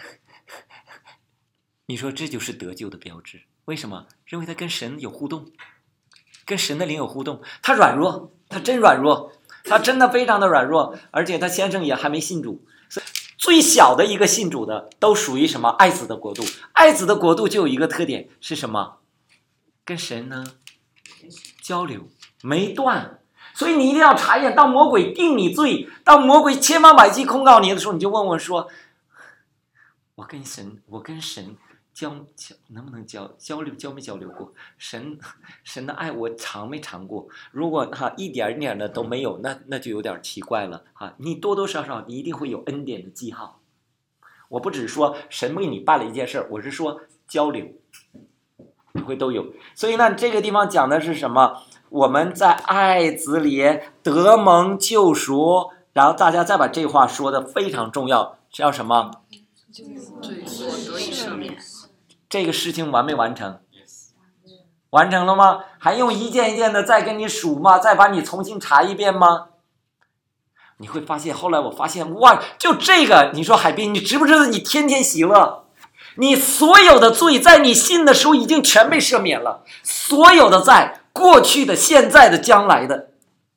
你说这就是得救的标志？为什么？因为他跟神有互动，跟神的灵有互动。他软弱，他真软弱。他真的非常的软弱，而且他先生也还没信主，所以最小的一个信主的都属于什么？爱子的国度。爱子的国度就有一个特点是什么？跟神呢交流没断。所以你一定要查验，当魔鬼定你罪，当魔鬼千方百计控告你的时候，你就问我说：我跟神能不能交流？交没交流过？神的爱我尝没尝过？如果一点点的都没有，那就有点奇怪了你多多少少你一定会有恩典的记号。我不只是说神为你办了一件事，我是说交流会都有。所以呢，这个地方讲的是什么？我们在爱子里得蒙救赎，然后大家再把这话说的非常重要，叫什么？
罪过得以赦免。
这个事情完没完成？完成了吗？还用一件一件的再跟你数吗？再把你重新查一遍吗？你会发现，后来我发现，哇，就这个，你说海滨，你知不知道你天天喜乐？你所有的罪在你信的时候已经全被赦免了，所有的在过去的、现在的、将来的。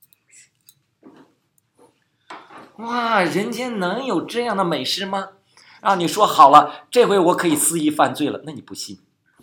哇，人间能有这样的美事吗？你说好了，这回我可以肆意犯罪了，那你不信？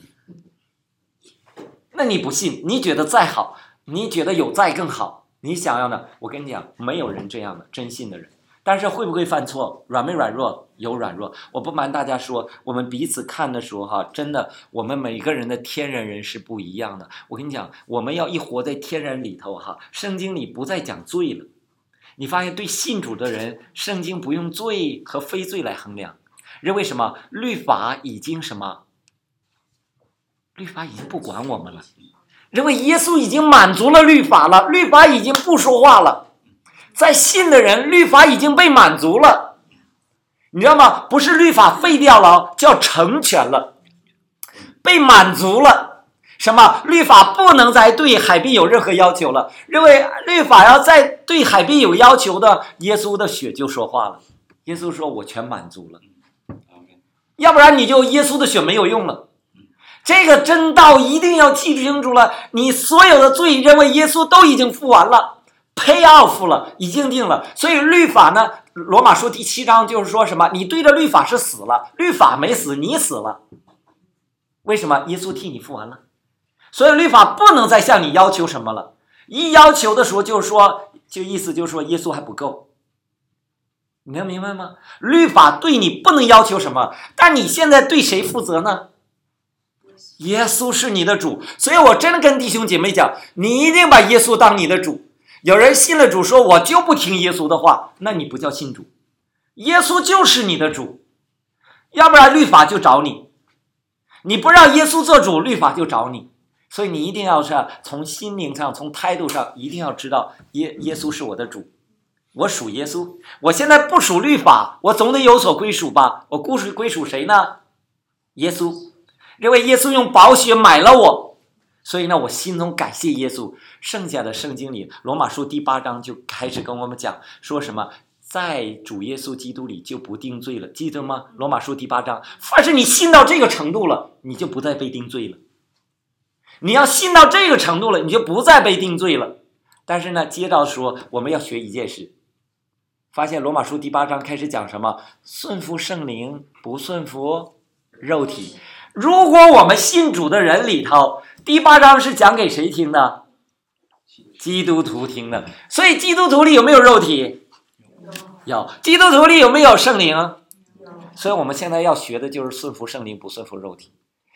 你觉得再好，你觉得有再更好，你想要的，我跟你讲，没有人这样的真信的人。但是会不会犯错？软没软弱？有软弱。我不瞒大家说，我们彼此看的时候真的，我们每个人的天然人是不一样的。我跟你讲，我们要一活在天然里头圣经里不再讲罪了。你发现对信主的人，圣经不用罪和非罪来衡量。认为什么？律法已经什么？律法已经不管我们了。认为耶稣已经满足了律法了，律法已经不说话了。在信的人，律法已经被满足了。你知道吗？不是律法废掉了，叫成全了，被满足了。什么？律法不能再对海滨有任何要求了。认为律法要再对海滨有要求的，耶稣的血就说话了。耶稣说：“我全满足了。”要不然你就耶稣的血没有用了。这个真道一定要记清楚了。你所有的罪，认为耶稣都已经付完了 ，pay off 了，已经定了。所以律法呢，罗马书第7章就是说什么？你对着律法是死了，律法没死，你死了。为什么？耶稣替你付完了。所以律法不能再向你要求什么了。一要求的时候，就是说，意思就是说耶稣还不够。你能明白吗？律法对你不能要求什么，但你现在对谁负责呢？耶稣是你的主。所以我真的跟弟兄姐妹讲，你一定把耶稣当你的主。有人信了主说我就不听耶稣的话，那你不叫信主。耶稣就是你的主，要不然律法就找你。你不让耶稣做主，律法就找你。所以你一定要是从心灵上，从态度上，一定要知道耶稣是我的主。我属耶稣，我现在不属律法，我总得有所归属吧？我归属谁呢？耶稣。认为耶稣用宝血买了我，所以呢，我心中感谢耶稣。剩下的圣经里，罗马书第8章就开始跟我们讲，说什么在主耶稣基督里就不定罪了，记得吗？罗马书第8章，凡是你信到这个程度了，你就不再被定罪了。你要信到这个程度了，你就不再被定罪了。但是呢，接着说，我们要学一件事。发现罗马书第8章开始讲什么？顺服圣灵，不顺服肉体。如果我们信主的人里头，第8章是讲给谁听的？基督徒听的。所以基督徒里有没有肉体？有。基督徒里有没有圣灵？所以我们现在要学的就是顺服圣灵，不顺服肉体。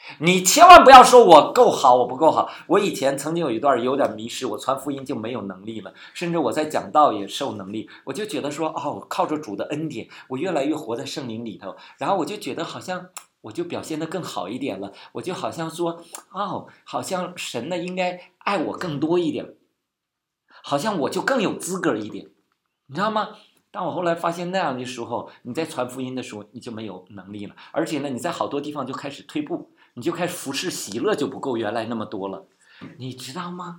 你千万不要说我够好，我不够好。我以前曾经有一段有点迷失，我传福音就没有能力了，甚至我在讲道也受能力。我就觉得说，哦，靠着主的恩典，我越来越活在圣灵里头，然后我就觉得好像我就表现得更好一点了，我就好像说，哦，好像神呢应该爱我更多一点，好像我就更有资格一点，你知道吗？当我后来发现那样的时候，你在传福音的时候你就没有能力了，而且呢你在好多地方就开始退步，你就开始服侍喜乐就不够原来那么多了，你知道吗？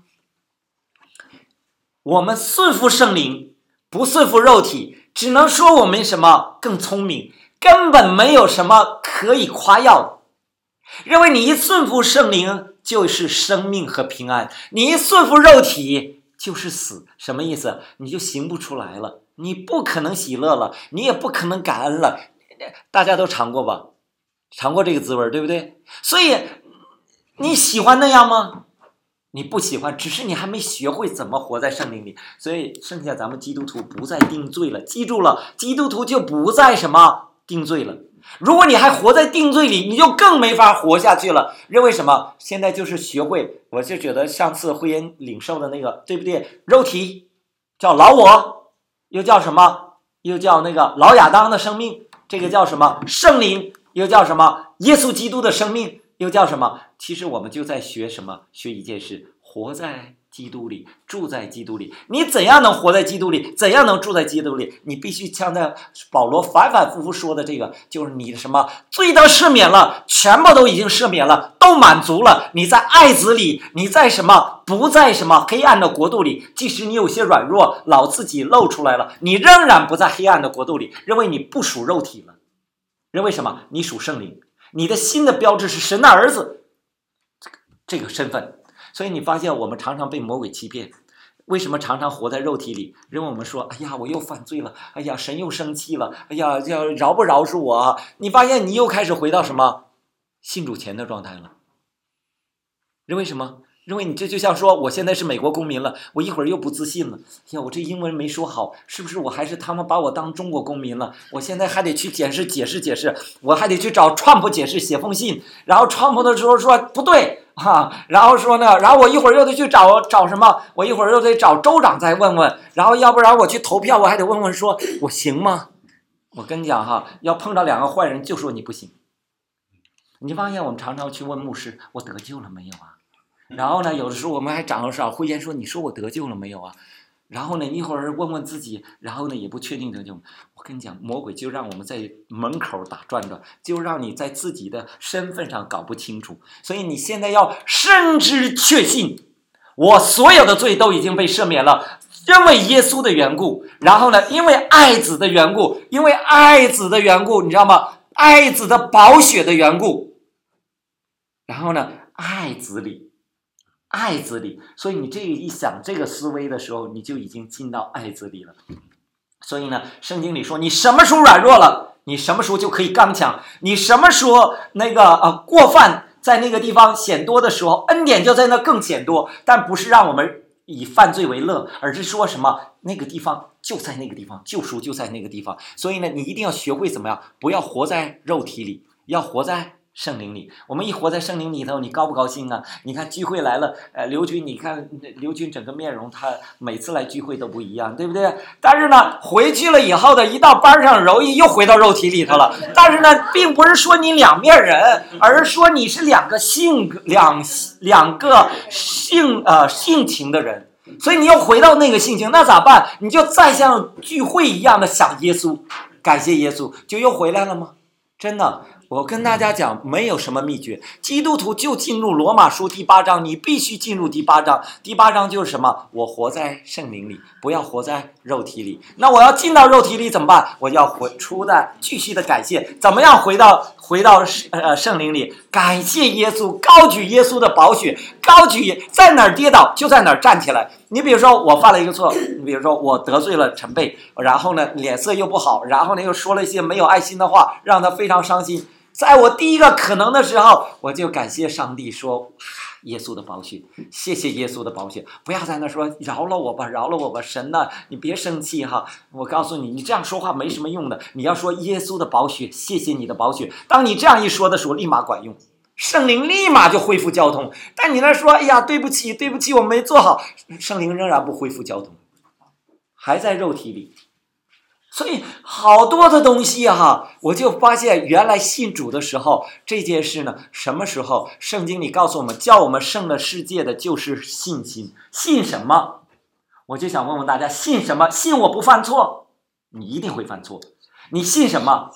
我们顺服圣灵不顺服肉体，只能说我们什么更聪明，根本没有什么可以夸耀的。认为你一顺服圣灵就是生命和平安，你一顺服肉体就是死。什么意思？你就行不出来了，你不可能喜乐了，你也不可能感恩了。大家都尝过吧？尝过这个滋味，对不对？所以你喜欢那样吗？你不喜欢，只是你还没学会怎么活在圣灵里。所以剩下咱们基督徒不再定罪了，记住了，基督徒就不再什么定罪了。如果你还活在定罪里，你就更没法活下去了。认为什么？现在就是学会，我就觉得上次会员领受的那个，对不对？肉体叫老我，又叫什么？又叫那个老亚当的生命，这个叫什么？圣灵，又叫什么？耶稣基督的生命，又叫什么？其实我们就在学什么？学一件事，活在基督里，住在基督里。你怎样能活在基督里？怎样能住在基督里？你必须像在保罗反反复复说的这个，就是你的什么罪都赦免了，全部都已经赦免了，都满足了。你在爱子里，你在什么？不在什么黑暗的国度里。即使你有些软弱，老自己露出来了，你仍然不在黑暗的国度里，认为你不属肉体了，认为什么？你属圣灵。你的新的标志是神的儿子这个身份。所以你发现我们常常被魔鬼欺骗，为什么常常活在肉体里？认为我们说，哎呀，我又犯罪了，哎呀，神又生气了，哎呀，要饶不饶恕我啊？你发现你又开始回到什么信主前的状态了。认为什么？认为你这就像说，我现在是美国公民了，我一会儿又不自信了，呀，我这英文没说好，是不是我还是他们把我当中国公民了？我现在还得去解释，我还得去找川普解释，写封信，然后川普的时候说不对然后说呢，然后我一会儿又得去找什么？我一会儿又得找州长再问问，然后要不然我去投票，我还得问问说我行吗？我跟你讲要碰到两个坏人就说你不行。你发现我们常常去问牧师，我得救了没有啊？然后呢，有的时候我们还找会员说，你说我得救了没有啊？然后呢，一会儿问问自己，然后呢也不确定得救。我跟你讲，魔鬼就让我们在门口打转转，就让你在自己的身份上搞不清楚。所以你现在要深知确信，我所有的罪都已经被赦免了，因为耶稣的缘故。然后呢，因为爱子的缘故，你知道吗？爱子的宝血的缘故。然后呢，爱子里，所以你这个一想这个思维的时候，你就已经进到爱子里了。所以呢，圣经里说，你什么时候软弱了，你什么时候就可以刚强；你什么时候那个过犯在那个地方显多的时候，恩典就在那更显多。但不是让我们以犯罪为乐，而是说什么那个地方就在那个地方，救赎就在那个地方。所以呢，你一定要学会怎么样，不要活在肉体里，要活在圣灵里。我们一活在圣灵里头，你高不高兴啊？你看聚会来了，刘军，你看刘军整个面容，他每次来聚会都不一样，对不对？但是呢，回去了以后的一到班上，柔意又回到肉体里头了。但是呢，并不是说你两面人，而是说你是两个性情的人。所以你又回到那个性情，那咋办？你就再像聚会一样的想耶稣，感谢耶稣，就又回来了吗？真的。我跟大家讲，没有什么秘诀，基督徒就进入罗马书第8章，你必须进入第8章。第8章就是什么？我活在圣灵里，不要活在肉体里。那我要进到肉体里怎么办？我要继续的感谢。怎么样回到圣灵里？感谢耶稣，高举耶稣的宝血，高举在哪儿跌倒就在哪儿站起来。你比如说我犯了一个错，你比如说我得罪了陈贝，然后呢脸色又不好，然后呢又说了一些没有爱心的话，让他非常伤心。在我第一个可能的时候，我就感谢上帝，说耶稣的宝血，谢谢耶稣的宝血。不要在那说饶了我吧，神呐，你别生气哈。我告诉你，你这样说话没什么用的。你要说耶稣的宝血，谢谢你的宝血。当你这样一说的时候，立马管用。 圣灵立马就恢复交通。但你那说，哎呀，对不起，对不起，我没做好，圣灵仍然不恢复交通，还在肉体里。所以好多的东西哈，我就发现原来信主的时候，这件事呢，什么时候圣经里告诉我们，叫我们胜了世界的就是信心。信什么？我就想问问大家，信什么？信我不犯错，你一定会犯错。你信什么？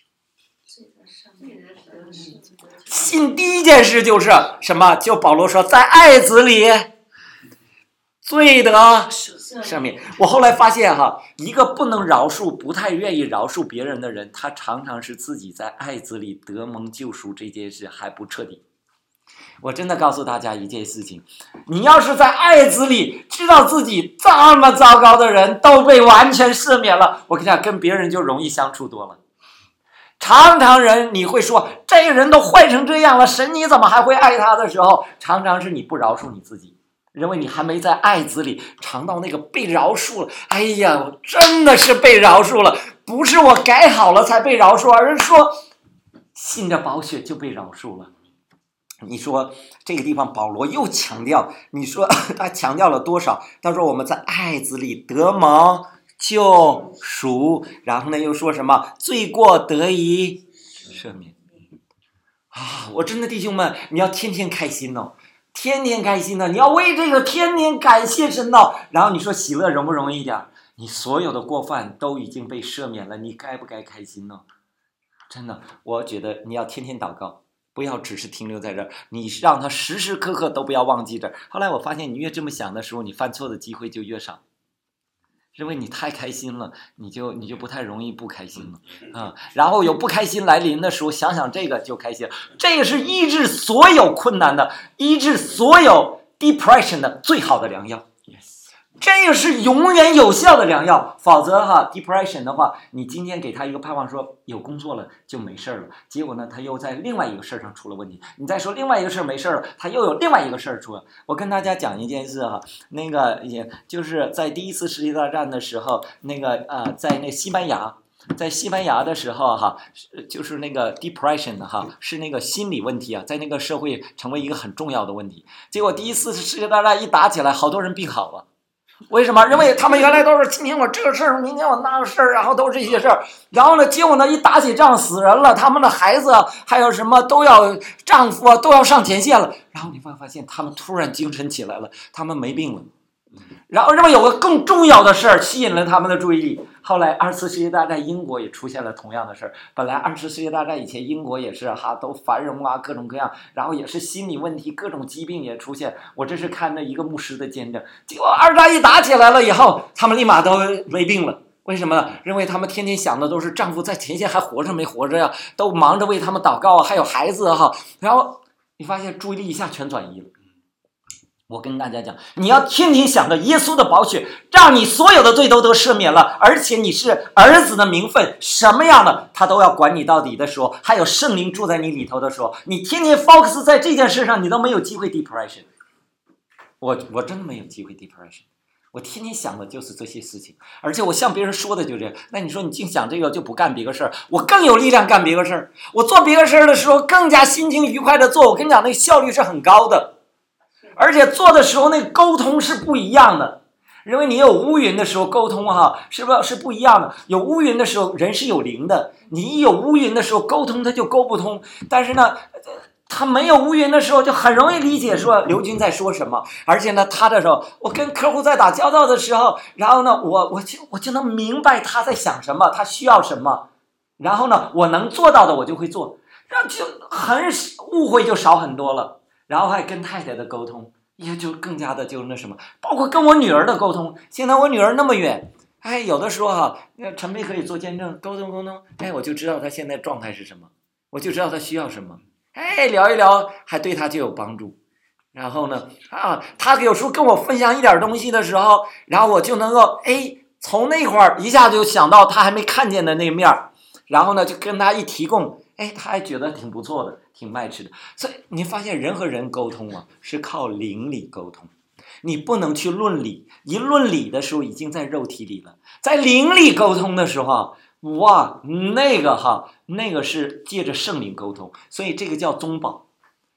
信第一件事就是什么？就保罗说，在爱子里罪得赦免。我后来发现哈，一个不能饶恕、不太愿意饶恕别人的人，他常常是自己在爱子里得蒙救赎这件事还不彻底。我真的告诉大家一件事情，你要是在爱子里知道自己这么糟糕的人都被完全赦免了，我跟你讲，跟别人就容易相处多了。常常人你会说，这个人都坏成这样了，神你怎么还会爱他的时候，常常是你不饶恕你自己，认为你还没在爱子里尝到那个被饶恕了。哎呀，我真的是被饶恕了，不是我改好了才被饶恕，而是说信着宝血就被饶恕了。你说这个地方保罗又强调，你说他强调了多少？他说我们在爱子里得蒙救赎，然后呢又说什么罪过得以赦免啊！我真的弟兄们，你要天天开心哦，天天开心的，你要为这个天天感谢神哦。然后你说喜乐容不容易一点？你所有的过犯都已经被赦免了，你该不该开心呢？真的，我觉得你要天天祷告，不要只是停留在这儿，你让他时时刻刻都不要忘记这儿。后来我发现，你越这么想的时候，你犯错的机会就越少。因为你太开心了，你就不太容易不开心了啊。然后有不开心来临的时候，想想这个就开心。这个是医治所有困难的、医治所有 depression 的最好的良药。这个是永远有效的良药，否则哈 depression 的话，你今天给他一个盼望说有工作了就没事了，结果呢他又在另外一个事上出了问题，你再说另外一个事没事了，他又有另外一个事出了。我跟大家讲一件事哈，那个也就是在第一次世界大战的时候，那个在那西班牙。在西班牙的时候哈，就是那个 depression 哈，是那个心理问题啊，在那个社会成为一个很重要的问题。结果第一次世界大战一打起来，好多人病好了。为什么？因为他们原来都是今天我这个事儿，明天我那个事儿，然后都是这些事儿，然后呢，结果呢一打起仗死人了，他们的孩子还有什么都要丈夫啊都要上前线了，然后你会发现他们突然精神起来了，他们没病了。然后认为有个更重要的事儿吸引了他们的注意力。后来二次世界大战，英国也出现了同样的事儿。本来二次世界大战以前，英国也是都繁荣啊，各种各样，然后也是心理问题，各种疾病也出现。我这是看着一个牧师的见证。结果二战一打起来了以后，他们立马都没病了。为什么呢？因为他们天天想的都是丈夫在前线还活着没活着呀，都忙着为他们祷告啊，还有孩子哈。然后你发现注意力一下全转移了。我跟大家讲，你要天天想着耶稣的宝血，让你所有的罪都得赦免了，而且你是儿子的名分，什么样的他都要管你到底的时候，还有圣灵住在你里头的时候，你天天 focus 在这件事上，你都没有机会 depression。我真的没有机会 depression。我天天想的就是这些事情，而且我向别人说的就这样。那你说你净想这个就不干别个事儿，我更有力量干别个事儿。我做别个事儿的时候更加心情愉快的做，我跟你讲，那个效率是很高的。而且做的时候那个沟通是不一样的，因为你有乌云的时候沟通是不一样的。有乌云的时候人是有灵的，你一有乌云的时候沟通他就沟不通。但是呢他没有乌云的时候就很容易理解说刘军在说什么。而且呢他的时候，我跟客户在打交道的时候，然后呢我就能明白他在想什么，他需要什么，然后呢我能做到的我就会做，让就误会就少很多了。然后还跟太太的沟通也就更加的就那什么，包括跟我女儿的沟通。现在我女儿那么远，有的时候陈佩可以做见证，沟通，我就知道她现在状态是什么，我就知道她需要什么，聊一聊还对她就有帮助。然后呢她有时候跟我分享一点东西的时候，然后我就能够从那块儿一下就想到她还没看见的那面，然后呢就跟她一提供，她还觉得挺不错的，挺卖吃的。所以你发现人和人沟通是靠灵里沟通，你不能去论理，一论理的时候已经在肉体里了。在灵里沟通的时候，哇，那个是借着圣灵沟通，所以这个叫中保。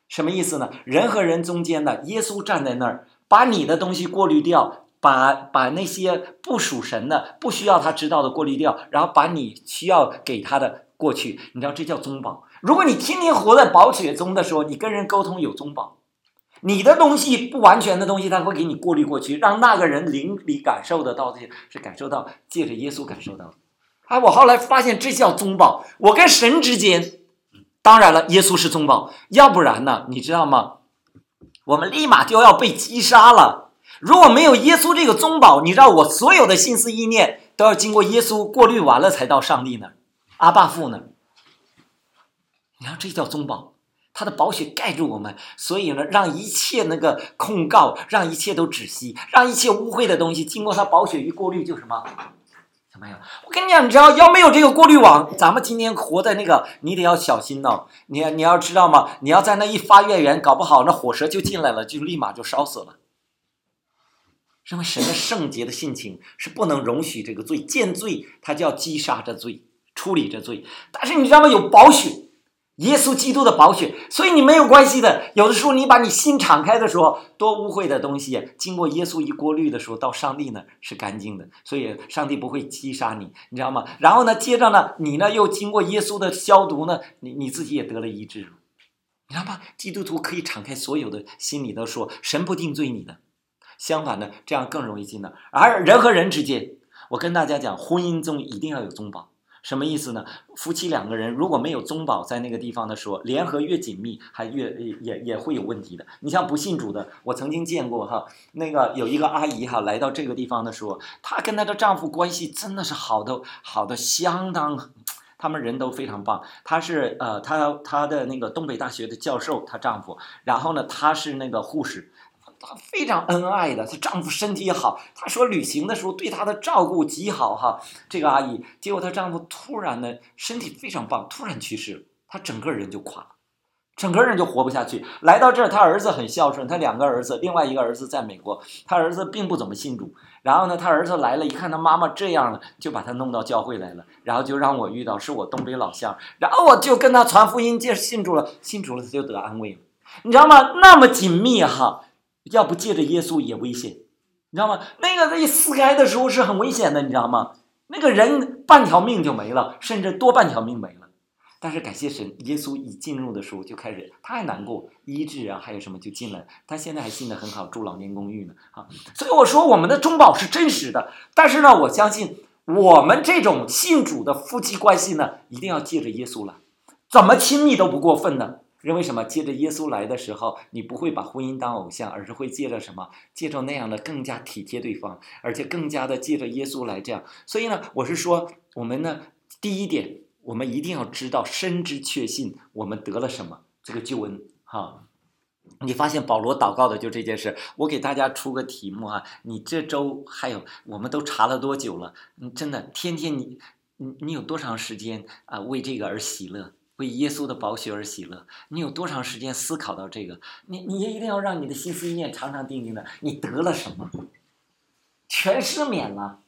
什么意思呢？人和人中间呢，耶稣站在那儿，把你的东西过滤掉，把那些不属神的、不需要他知道的过滤掉，然后把你需要给他的过去。你知道这叫中保。如果你天天活在宝血中的时候，你跟人沟通有中保，你的东西不完全的东西，他会给你过滤过去，让那个人灵里感受得到，是感受到，借着耶稣感受到。我后来发现这叫中保。我跟神之间，当然了，耶稣是中保，要不然呢，你知道吗？我们立马就要被击杀了。如果没有耶稣这个中保，你知道我所有的心思意念都要经过耶稣过滤完了才到上帝那儿，阿爸父那儿。你看这叫中保，他的宝血盖住我们，所以呢，让一切那个控告，让一切都止息，让一切污秽的东西经过他宝血一过滤，就什么？怎么样？我跟你讲，你知道要没有这个过滤网，咱们今天活在那个，你得要小心哦。你要知道吗？你要在那一发月圆，搞不好那火蛇就进来了，就立马就烧死了。因为神的圣洁的性情是不能容许这个罪，见罪他就要击杀这罪，处理这罪。但是你知道吗？有宝血，耶稣基督的宝血，所以你没有关系的。有的时候你把你心敞开的时候，多污秽的东西经过耶稣一过滤的时候，到上帝呢是干净的，所以上帝不会击杀你，你知道吗？然后呢，接着呢，你呢又经过耶稣的消毒呢，你自己也得了医治，你知道吗？基督徒可以敞开所有的心里都说，神不定罪你的。相反呢，这样更容易进的。而人和人之间，我跟大家讲，婚姻中一定要有中保。什么意思呢？夫妻两个人如果没有中保在那个地方的时候，联合越紧密，还也会有问题的。你像不信主的，我曾经见过哈，那个有一个阿姨哈，来到这个地方的时候，她跟她的丈夫关系真的是好的相当。他们人都非常棒，她是她的那个东北大学的教授，她丈夫，然后呢，她是那个护士。她非常恩爱的，她丈夫身体也好，她说旅行的时候对她的照顾极好哈。这个阿姨，结果她丈夫突然呢身体非常棒，突然去世了，她整个人就垮了，整个人就活不下去。来到这儿，她儿子很孝顺，她2个儿子，另外一个儿子在美国，她儿子并不怎么信主。然后呢，她儿子来了，一看她妈妈这样了，就把她弄到教会来了，然后就让我遇到，是我东北老乡，然后我就跟她传福音，信主了，她就得安慰了，你知道吗？那么紧密哈。要不借着耶稣也危险，你知道吗？那个一撕开的时候是很危险的，你知道吗？那个人半条命就没了，甚至多半条命没了。但是感谢神，耶稣一进入的时候就开始，他还难过，医治啊，还有什么就进来。他现在还信得很好，住老年公寓呢啊。所以我说我们的中保是真实的，但是呢，我相信我们这种信主的夫妻关系呢，一定要借着耶稣来，怎么亲密都不过分的。认为什么？借着耶稣来的时候，你不会把婚姻当偶像，而是会借着什么？借着那样的更加体贴对方，而且更加的借着耶稣来这样。所以呢，我是说，我们呢，第一点，我们一定要知道，深知确信，我们得了什么？这个救恩哈。你发现保罗祷告的就这件事。我给大家出个题目啊，你这周还有，我们都查了多久了？真的，天天你有多长时间啊为这个而喜乐？为耶稣的宝血而喜乐，你有多长时间思考到这个？你也一定要让你的心思意念常常定定的，你得了什么？全赦免了，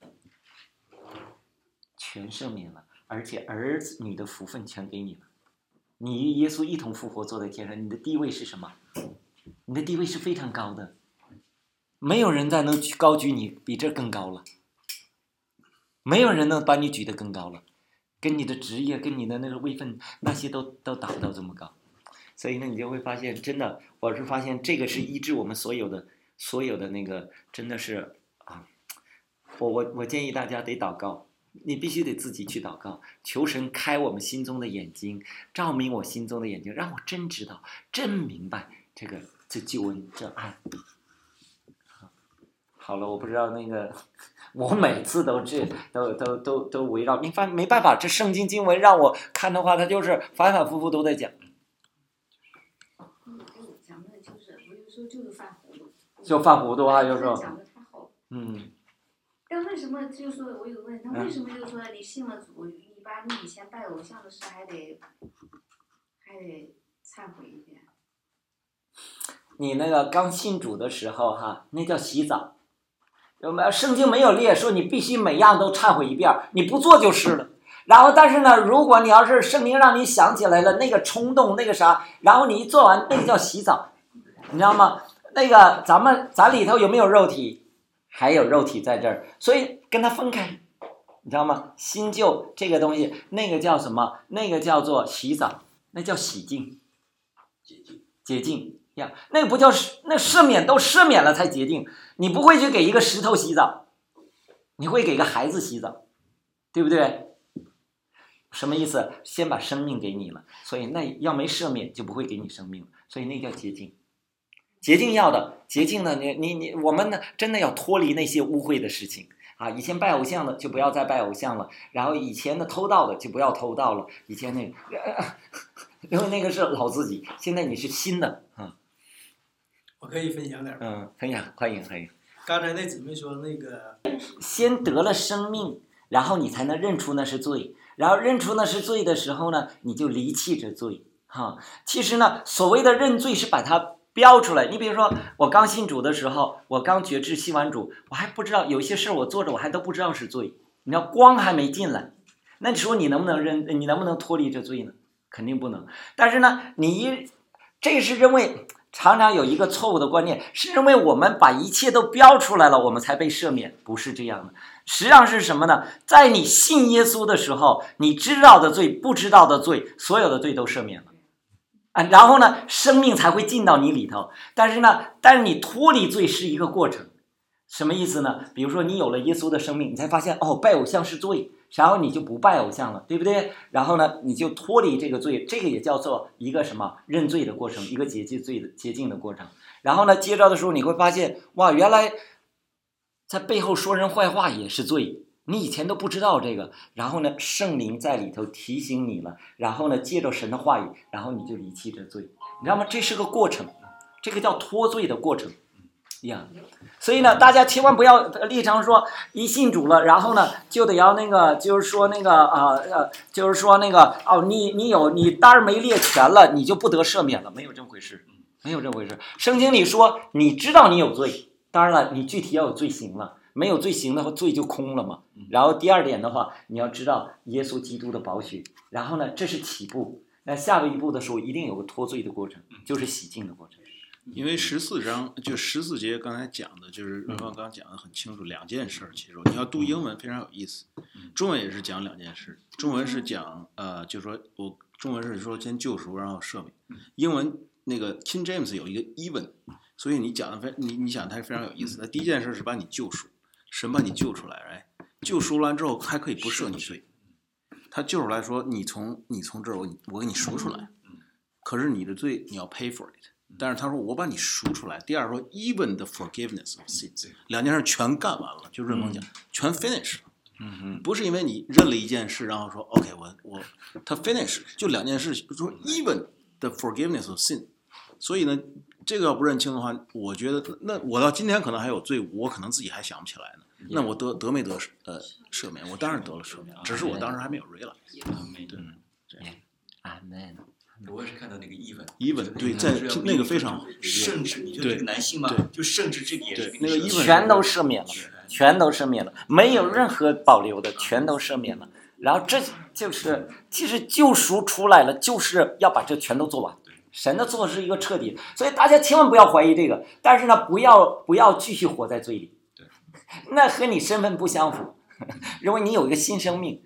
全赦免了，而且儿女的福分全给你了。你与耶稣一同复活，坐在天上，你的地位是什么？你的地位是非常高的，没有人再能高举你比这更高了，没有人能把你举得更高了。跟你的职业，跟你的那个位分，那些都达不到这么高，所以呢，你就会发现，真的，我是发现这个是医治我们所有的那个，真的是啊，我建议大家得祷告，你必须得自己去祷告，求神开我们心中的眼睛，照明我心中的眼睛，让我真知道，真明白这救恩，这爱。好了，我不知道那个，我每次都围绕，没办法，这圣经经文让我看的话，它就是反反复复都在讲。
讲的就是，我有时候就是犯糊涂。
就犯糊涂啊，有时候。
讲的太好。
嗯。
但为什么就说我有个问题，他为什么就说你信了主，你把你以前拜偶像的事还得忏悔一遍？
你那个刚信主的时候哈，那叫洗澡。圣经没有列说你必须每样都忏悔一遍，你不做就是了。 然后但是呢，如果你要是圣灵让你想起来了那个冲动那个啥，然后你一做完那个叫洗澡，你知道吗？那个咱里头有没有肉体？还有肉体在这儿，所以跟它分开，你知道吗？新旧这个东西，那个叫什么？那个叫做洗澡，那叫洗净，洁净呀，那个不叫那赦免，都赦免了才洁净。你不会去给一个石头洗澡，你会给个孩子洗澡，对不对？什么意思？先把生命给你了，所以那要没赦免就不会给你生命，所以那叫洁净。洁净要的，洁净呢，我们呢真的要脱离那些污秽的事情啊！以前拜偶像的就不要再拜偶像了，然后以前的偷盗的就不要偷盗了，以前那个，因为那个是老自己，现在你是新的啊。
我可以分享点吗？
分享，欢迎。
刚才那姊妹说那个，
先得了生命，然后你才能认出那是罪，然后认出那是罪的时候呢，你就离弃这罪哈。其实呢，所谓的认罪是把它标出来。你比如说，我刚信主的时候，我刚觉知信完主，我还不知道有些事我做着，我还都不知道是罪。你知道光还没进来，那你说你能不能脱离这罪呢？肯定不能。但是呢，这是因为常常有一个错误的观念，是因为我们把一切都标出来了，我们才被赦免，不是这样的。实际上是什么呢？在你信耶稣的时候，你知道的罪、不知道的罪，所有的罪都赦免了。然后呢，生命才会进到你里头。但是你脱离罪是一个过程。什么意思呢？比如说你有了耶稣的生命，你才发现拜偶像是罪，然后你就不拜偶像了，对不对？然后呢，你就脱离这个罪，这个也叫做一个什么认罪的过程，一个洁净的过程。然后呢，接着的时候你会发现，哇，原来在背后说人坏话也是罪。你以前都不知道这个，然后呢，圣灵在里头提醒你了，然后呢，借着神的话语，然后你就离弃这罪，你知道吗？这是个过程，这个叫脱罪的过程呀。所以呢，大家千万不要立场说一信主了，然后呢就得要就是说你单儿没列全了，你就不得赦免了，没有这回事，没有这回事。圣经里说，你知道你有罪，当然了，你具体要有罪行了。没有罪行的话，罪就空了嘛。然后第二点的话，你要知道耶稣基督的宝血。然后呢，这是起步。那下一步的时候，一定有个脱罪的过程，就是洗净的过程。
因为14节刚才讲的，就是荣刚刚讲的很清楚，两件事。其实你要读英文非常有意思，中文也是讲两件事。中文是讲就是说中文是说先救赎，然后赦免。英文那个 King James 有一个 even， 所以你讲的你想它是非常有意思。那第一件事是把你救赎。神把你救出来，救赎完之后还可以不赦你罪。他救出来说，你从这儿我给你赎出来，可是你的罪你要 pay for it。但是他说我把你赎出来。第二说 even the forgiveness of sins， 两件事全干完了，就润蒙讲全 finish 了。不是因为你认了一件事，然后说 OK 他 finish 就两件事，说 even the forgiveness of sin。所以呢，这个要不认清的话，我觉得那我到今天可能还有罪，我可能自己还想不起来呢。那我得没得赦免？我当然得了赦免，只是我当时还没有 realize。
对，阿门。
我也是看到那个
even，对，在那个非常，
甚至你就是男性嘛，就甚至这个也是
那个 even
全都赦免了，全都赦免了，没有任何保留的，全都赦免了。然后这就是其实救赎出来了，就是要把这全都做完。神的做是一个彻底，所以大家千万不要怀疑这个。但是呢，不要继续活在罪里，那和你身份不相符，因为你有一个新生命。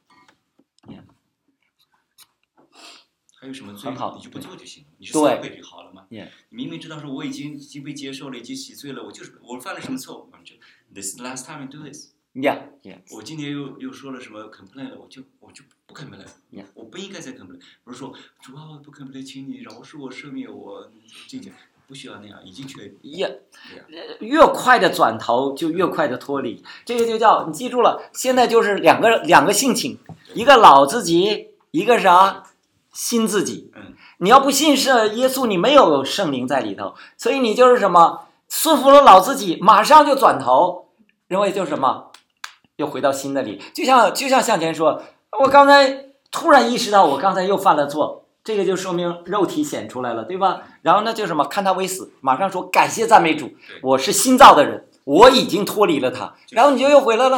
还有什么罪你就不做就行了，你是
对
悔就好了嘛。你明明知道说我已经被接受了，已经洗罪了，我犯了什么错误？就 This last time you do this。我今天又说了什么 complain 了，我就不 complain 了，我不应该再 complain。不是说主啊，我不 complain， 请你饶恕我，赦免我，这件不需要那样，已经去
越快的转头就越快的脱离，这个就叫你记住了。现在就是两个性情，一个老自己，一个啥新自己。你要不信是耶稣，你没有圣灵在里头，所以你就是什么顺服了老自己，马上就转头，认为就是什么又回到新的里。就像向前说，我刚才突然意识到我刚才又犯了错，这个就说明肉体显出来了，对吧？然后呢就什么看他为死，马上说感谢赞美主，我是新造的人，我已经脱离了他，然后你就又回来了。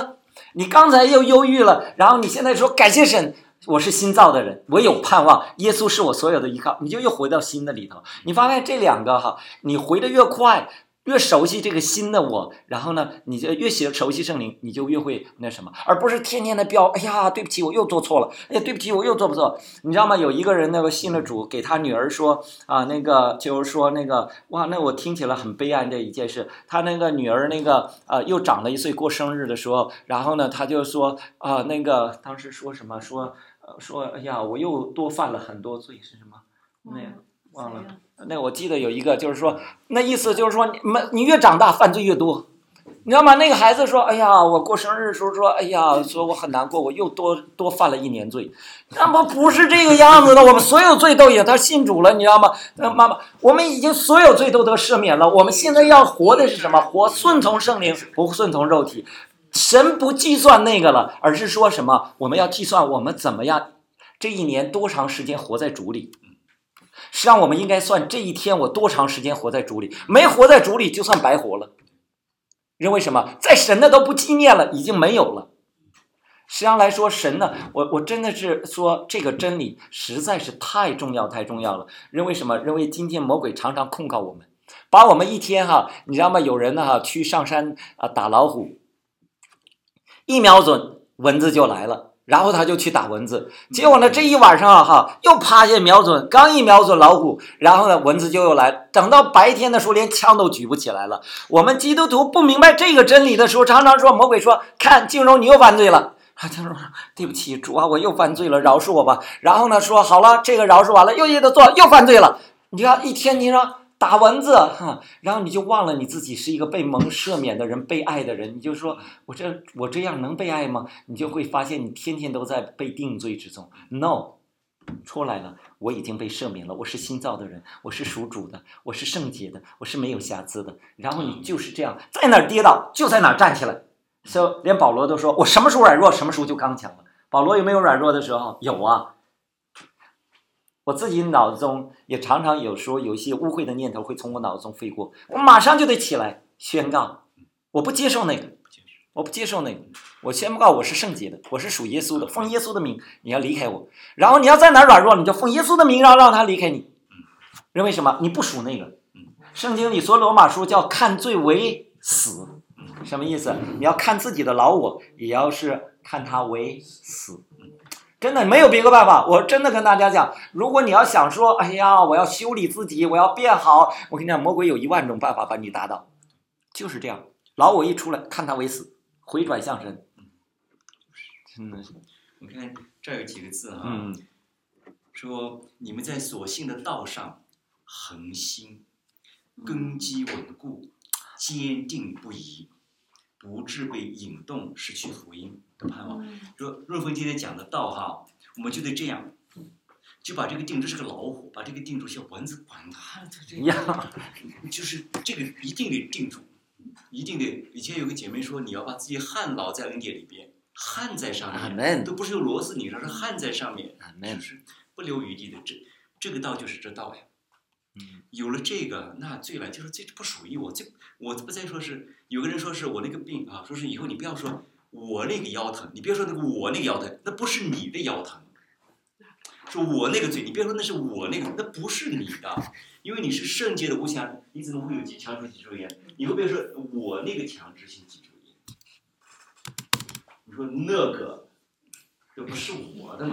你刚才又忧郁了，然后你现在说感谢神，我是新造的人，我有盼望，耶稣是我所有的依靠，你就又回到新的里头。你发现这两个哈，你回得越快，越熟悉这个新的我，然后呢，你就越熟悉圣灵，你就越会那什么，而不是天天的标，哎呀，对不起，我又做错了，哎呀，对不起，我又做不错。你知道吗？有一个人那个信了主，给他女儿说啊，那个就是说那个哇，那我听起来很悲哀的一件事。他那个女儿那个又长了1岁，过生日的时候，然后呢，他就说那个当时说什么说哎呀，我又多犯了很多罪，是什么？那忘了。那我记得有一个就是说，那意思就是说你越长大犯罪越多，你知道吗？那个孩子说，哎呀，我过生日的时候说，哎呀，说我很难过，我又多犯了1年罪。那么不是这个样子的，我们所有罪都有，他信主了，你知道吗？妈妈，我们已经所有罪都得赦免了，我们现在要活的是什么？活顺从圣灵，不顺从肉体。神不计算那个了，而是说什么？我们要计算我们怎么样这一年多长时间活在主里。实际上我们应该算这一天我多长时间活在主里，没活在主里就算白活了。因为什么？在神的都不纪念了，已经没有了。实际上来说，神呢，我真的是说这个真理实在是太重要太重要了。因为什么？因为今天魔鬼常常控告我们，把我们一天你知道吗？有人呢去上山打老虎，一瞄准蚊子就来了，然后他就去打蚊子，结果呢这一晚上又趴下瞄准，刚一瞄准老虎，然后呢蚊子就又来，等到白天的时候连枪都举不起来了。我们基督徒不明白这个真理的时候，常常说魔鬼说，看静荣你又犯罪了。他说对不起主啊，我又犯罪了，饶恕我吧。然后呢说好了，这个饶恕完了，又接着做，又犯罪了。你看一天你说打蚊子然后你就忘了你自己是一个被蒙赦免的人，被爱的人，你就说我这样能被爱吗？你就会发现你天天都在被定罪之中。 No， 出来了，我已经被赦免了，我是新造的人，我是属主的，我是圣洁的，我是没有瑕疵的。然后你就是这样，在哪儿跌倒就在哪儿站起来。所以连保罗都说，我什么时候软弱什么时候就刚强了。保罗有没有软弱的时候？有啊。我自己脑子中也常常有时候有一些污秽的念头会从我脑子中飞过，我马上就得起来宣告，我不接受那个，我不接受那个，我宣告我是圣洁的，我是属耶稣的，奉耶稣的名你要离开我。然后你要在哪软弱，你就奉耶稣的名让他离开你。因为什么？你不属那个。圣经里说罗马书叫看罪为死，什么意思？你要看自己的老我，也要是看他为死。真的没有别的办法，我真的跟大家讲，如果你要想说，哎呀，我要修理自己，我要变好，我跟你讲，魔鬼有10000种办法把你打倒，就是这样。老我一出来，看他为死，回转向神。真的是，
你看这儿有几个字说你们在所信的道上恒心，根基稳固，坚定不移，不致被引动，失去福音的盼望。说润芬今天讲的道我们就得这样，就把这个定，这是个老虎，把这个定住，像蚊子管它这样，就是这个一定得定住，一定得。以前有个姐妹说，你要把自己焊牢在恩典里边，焊在上面，都不是用螺丝拧上，是焊在上面，就是不留余地的。这个道就是这道呀。有了这个，那罪来就是这不属于我，我不再说是有个人说是我那个病说是以后你不要说我那个腰疼，你别说那个我那个腰疼，那不是你的腰疼。说我那个罪，你别说那是我那个，那不是你的，因为你是圣洁的无瑕，你怎么会有强制脊柱炎？你会不会说我那个强制性脊柱炎？你说那个。这不是我的嘛？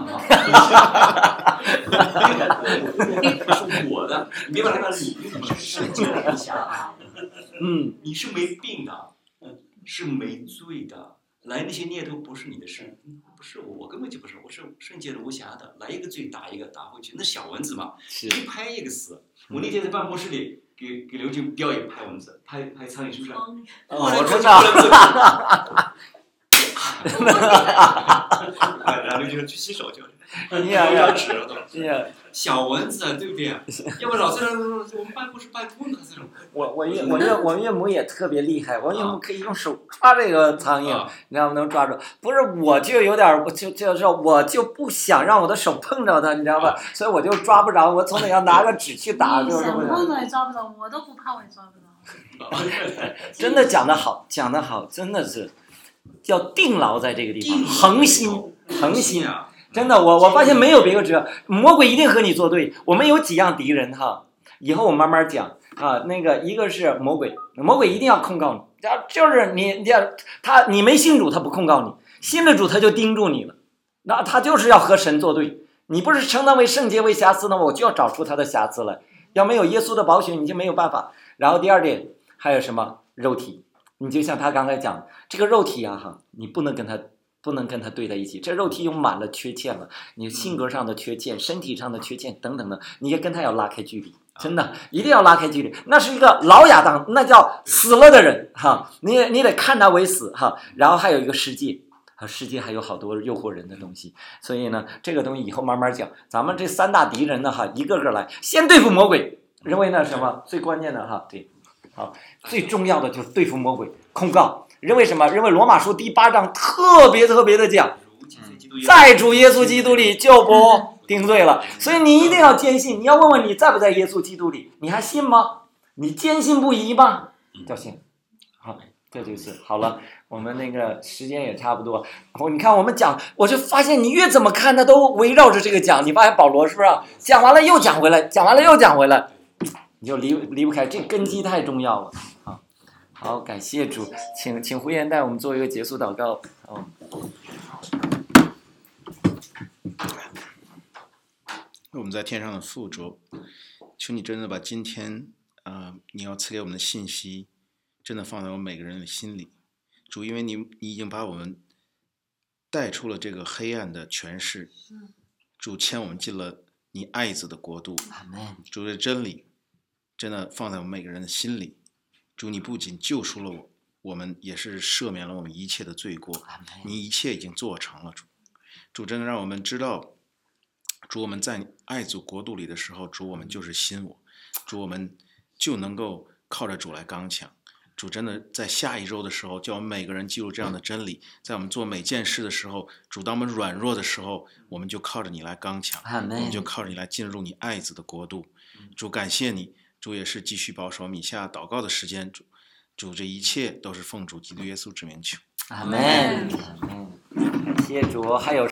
这是我的，你别把它当你是圣洁的无瑕。你是没病的，是没罪的。来那些念头不是你的事，不是我根本就不是，我是圣洁的无瑕的。来一个罪打一个，打回去，那小蚊子嘛，一拍一个死。我那天在办公室里给刘军表演拍蚊子，拍苍蝇，是不是？
我知道。
然后就去洗手去了。小蚊子对不对？要不老在那我们办公室办公的这种。
我岳母也特别厉害，我岳母可以用手抓这个苍蝇，你知道吗？能抓住。不是，我就有点，我就不想让我的手碰着它，你知道吧？所以我就抓不着，我总得要拿个纸去打。
你想碰着也抓不着，我都不怕，我也抓不着。
真的讲得好，讲得好，真的是。 叫定牢在这个地方，恒心，恒心。
啊！
真的，我发现没有别的辙，魔鬼一定和你作对。我们有几样敌人哈，以后我慢慢讲啊。那个一个是魔鬼，魔鬼一定要控告你，就是你没信主，他不控告你；信了主，他就盯住你了。那他就是要和神作对。你不是称他为圣洁为瑕疵呢，我就要找出他的瑕疵来。要没有耶稣的宝血，你就没有办法。然后第二点还有什么？肉体。你就像他刚才讲，这个肉体啊哈，你不能跟他对在一起，这肉体有满了缺陷了，你性格上的缺陷、身体上的缺陷等等的，你也跟他要拉开距离，真的一定要拉开距离。那是一个老亚当，那叫死了的人哈，你得看他为死哈。然后还有一个世界。世界还有好多诱惑人的东西，所以呢，这个东西以后慢慢讲。咱们这三大敌人呢，哈，一个个来，先对付魔鬼。认为呢什么最关键的哈？对，好，最重要的就是对付魔鬼，控告。认为什么？认为罗马书第8章特别的讲，在主耶稣基督里就不定罪了。所以你一定要坚信。你要问问你在不在耶稣基督里？你还信吗？你坚信不疑吗？叫信。好，这就是好了。我们那个时间也差不多，你看我们讲，我就发现你越怎么看，他都围绕着这个讲。你发现保罗是不是讲完了又讲回来，讲完了又讲回来，你就离不开，这根基太重要了啊！好，感谢主，请胡言带我们做一个结束祷告。
我们在天上的父主，求你真的把今天你要赐给我们的信息，真的放在我们每个人的心里。主，因为你已经把我们带出了这个黑暗的权势，主牵我们进了你爱子的国度。主的真理真的放在我们每个人的心里。主，你不仅救赎了我们，也是赦免了我们一切的罪过。你一切已经做成了。主真的让我们知道，主我们在爱子国度里的时候，主我们就是新我，主我们就能够靠着主来刚强。主真的在下一周的时候，叫我们每个人记住这样的真理，在我们做每件事的时候，主当我们软弱的时候，我们就靠着你来刚强，我们就靠着你来进入你爱子的国度。主感谢你，主也是继续保守以下祷告的时间，主这一切都是奉主基督耶稣之名求。
阿门。感谢主，还有。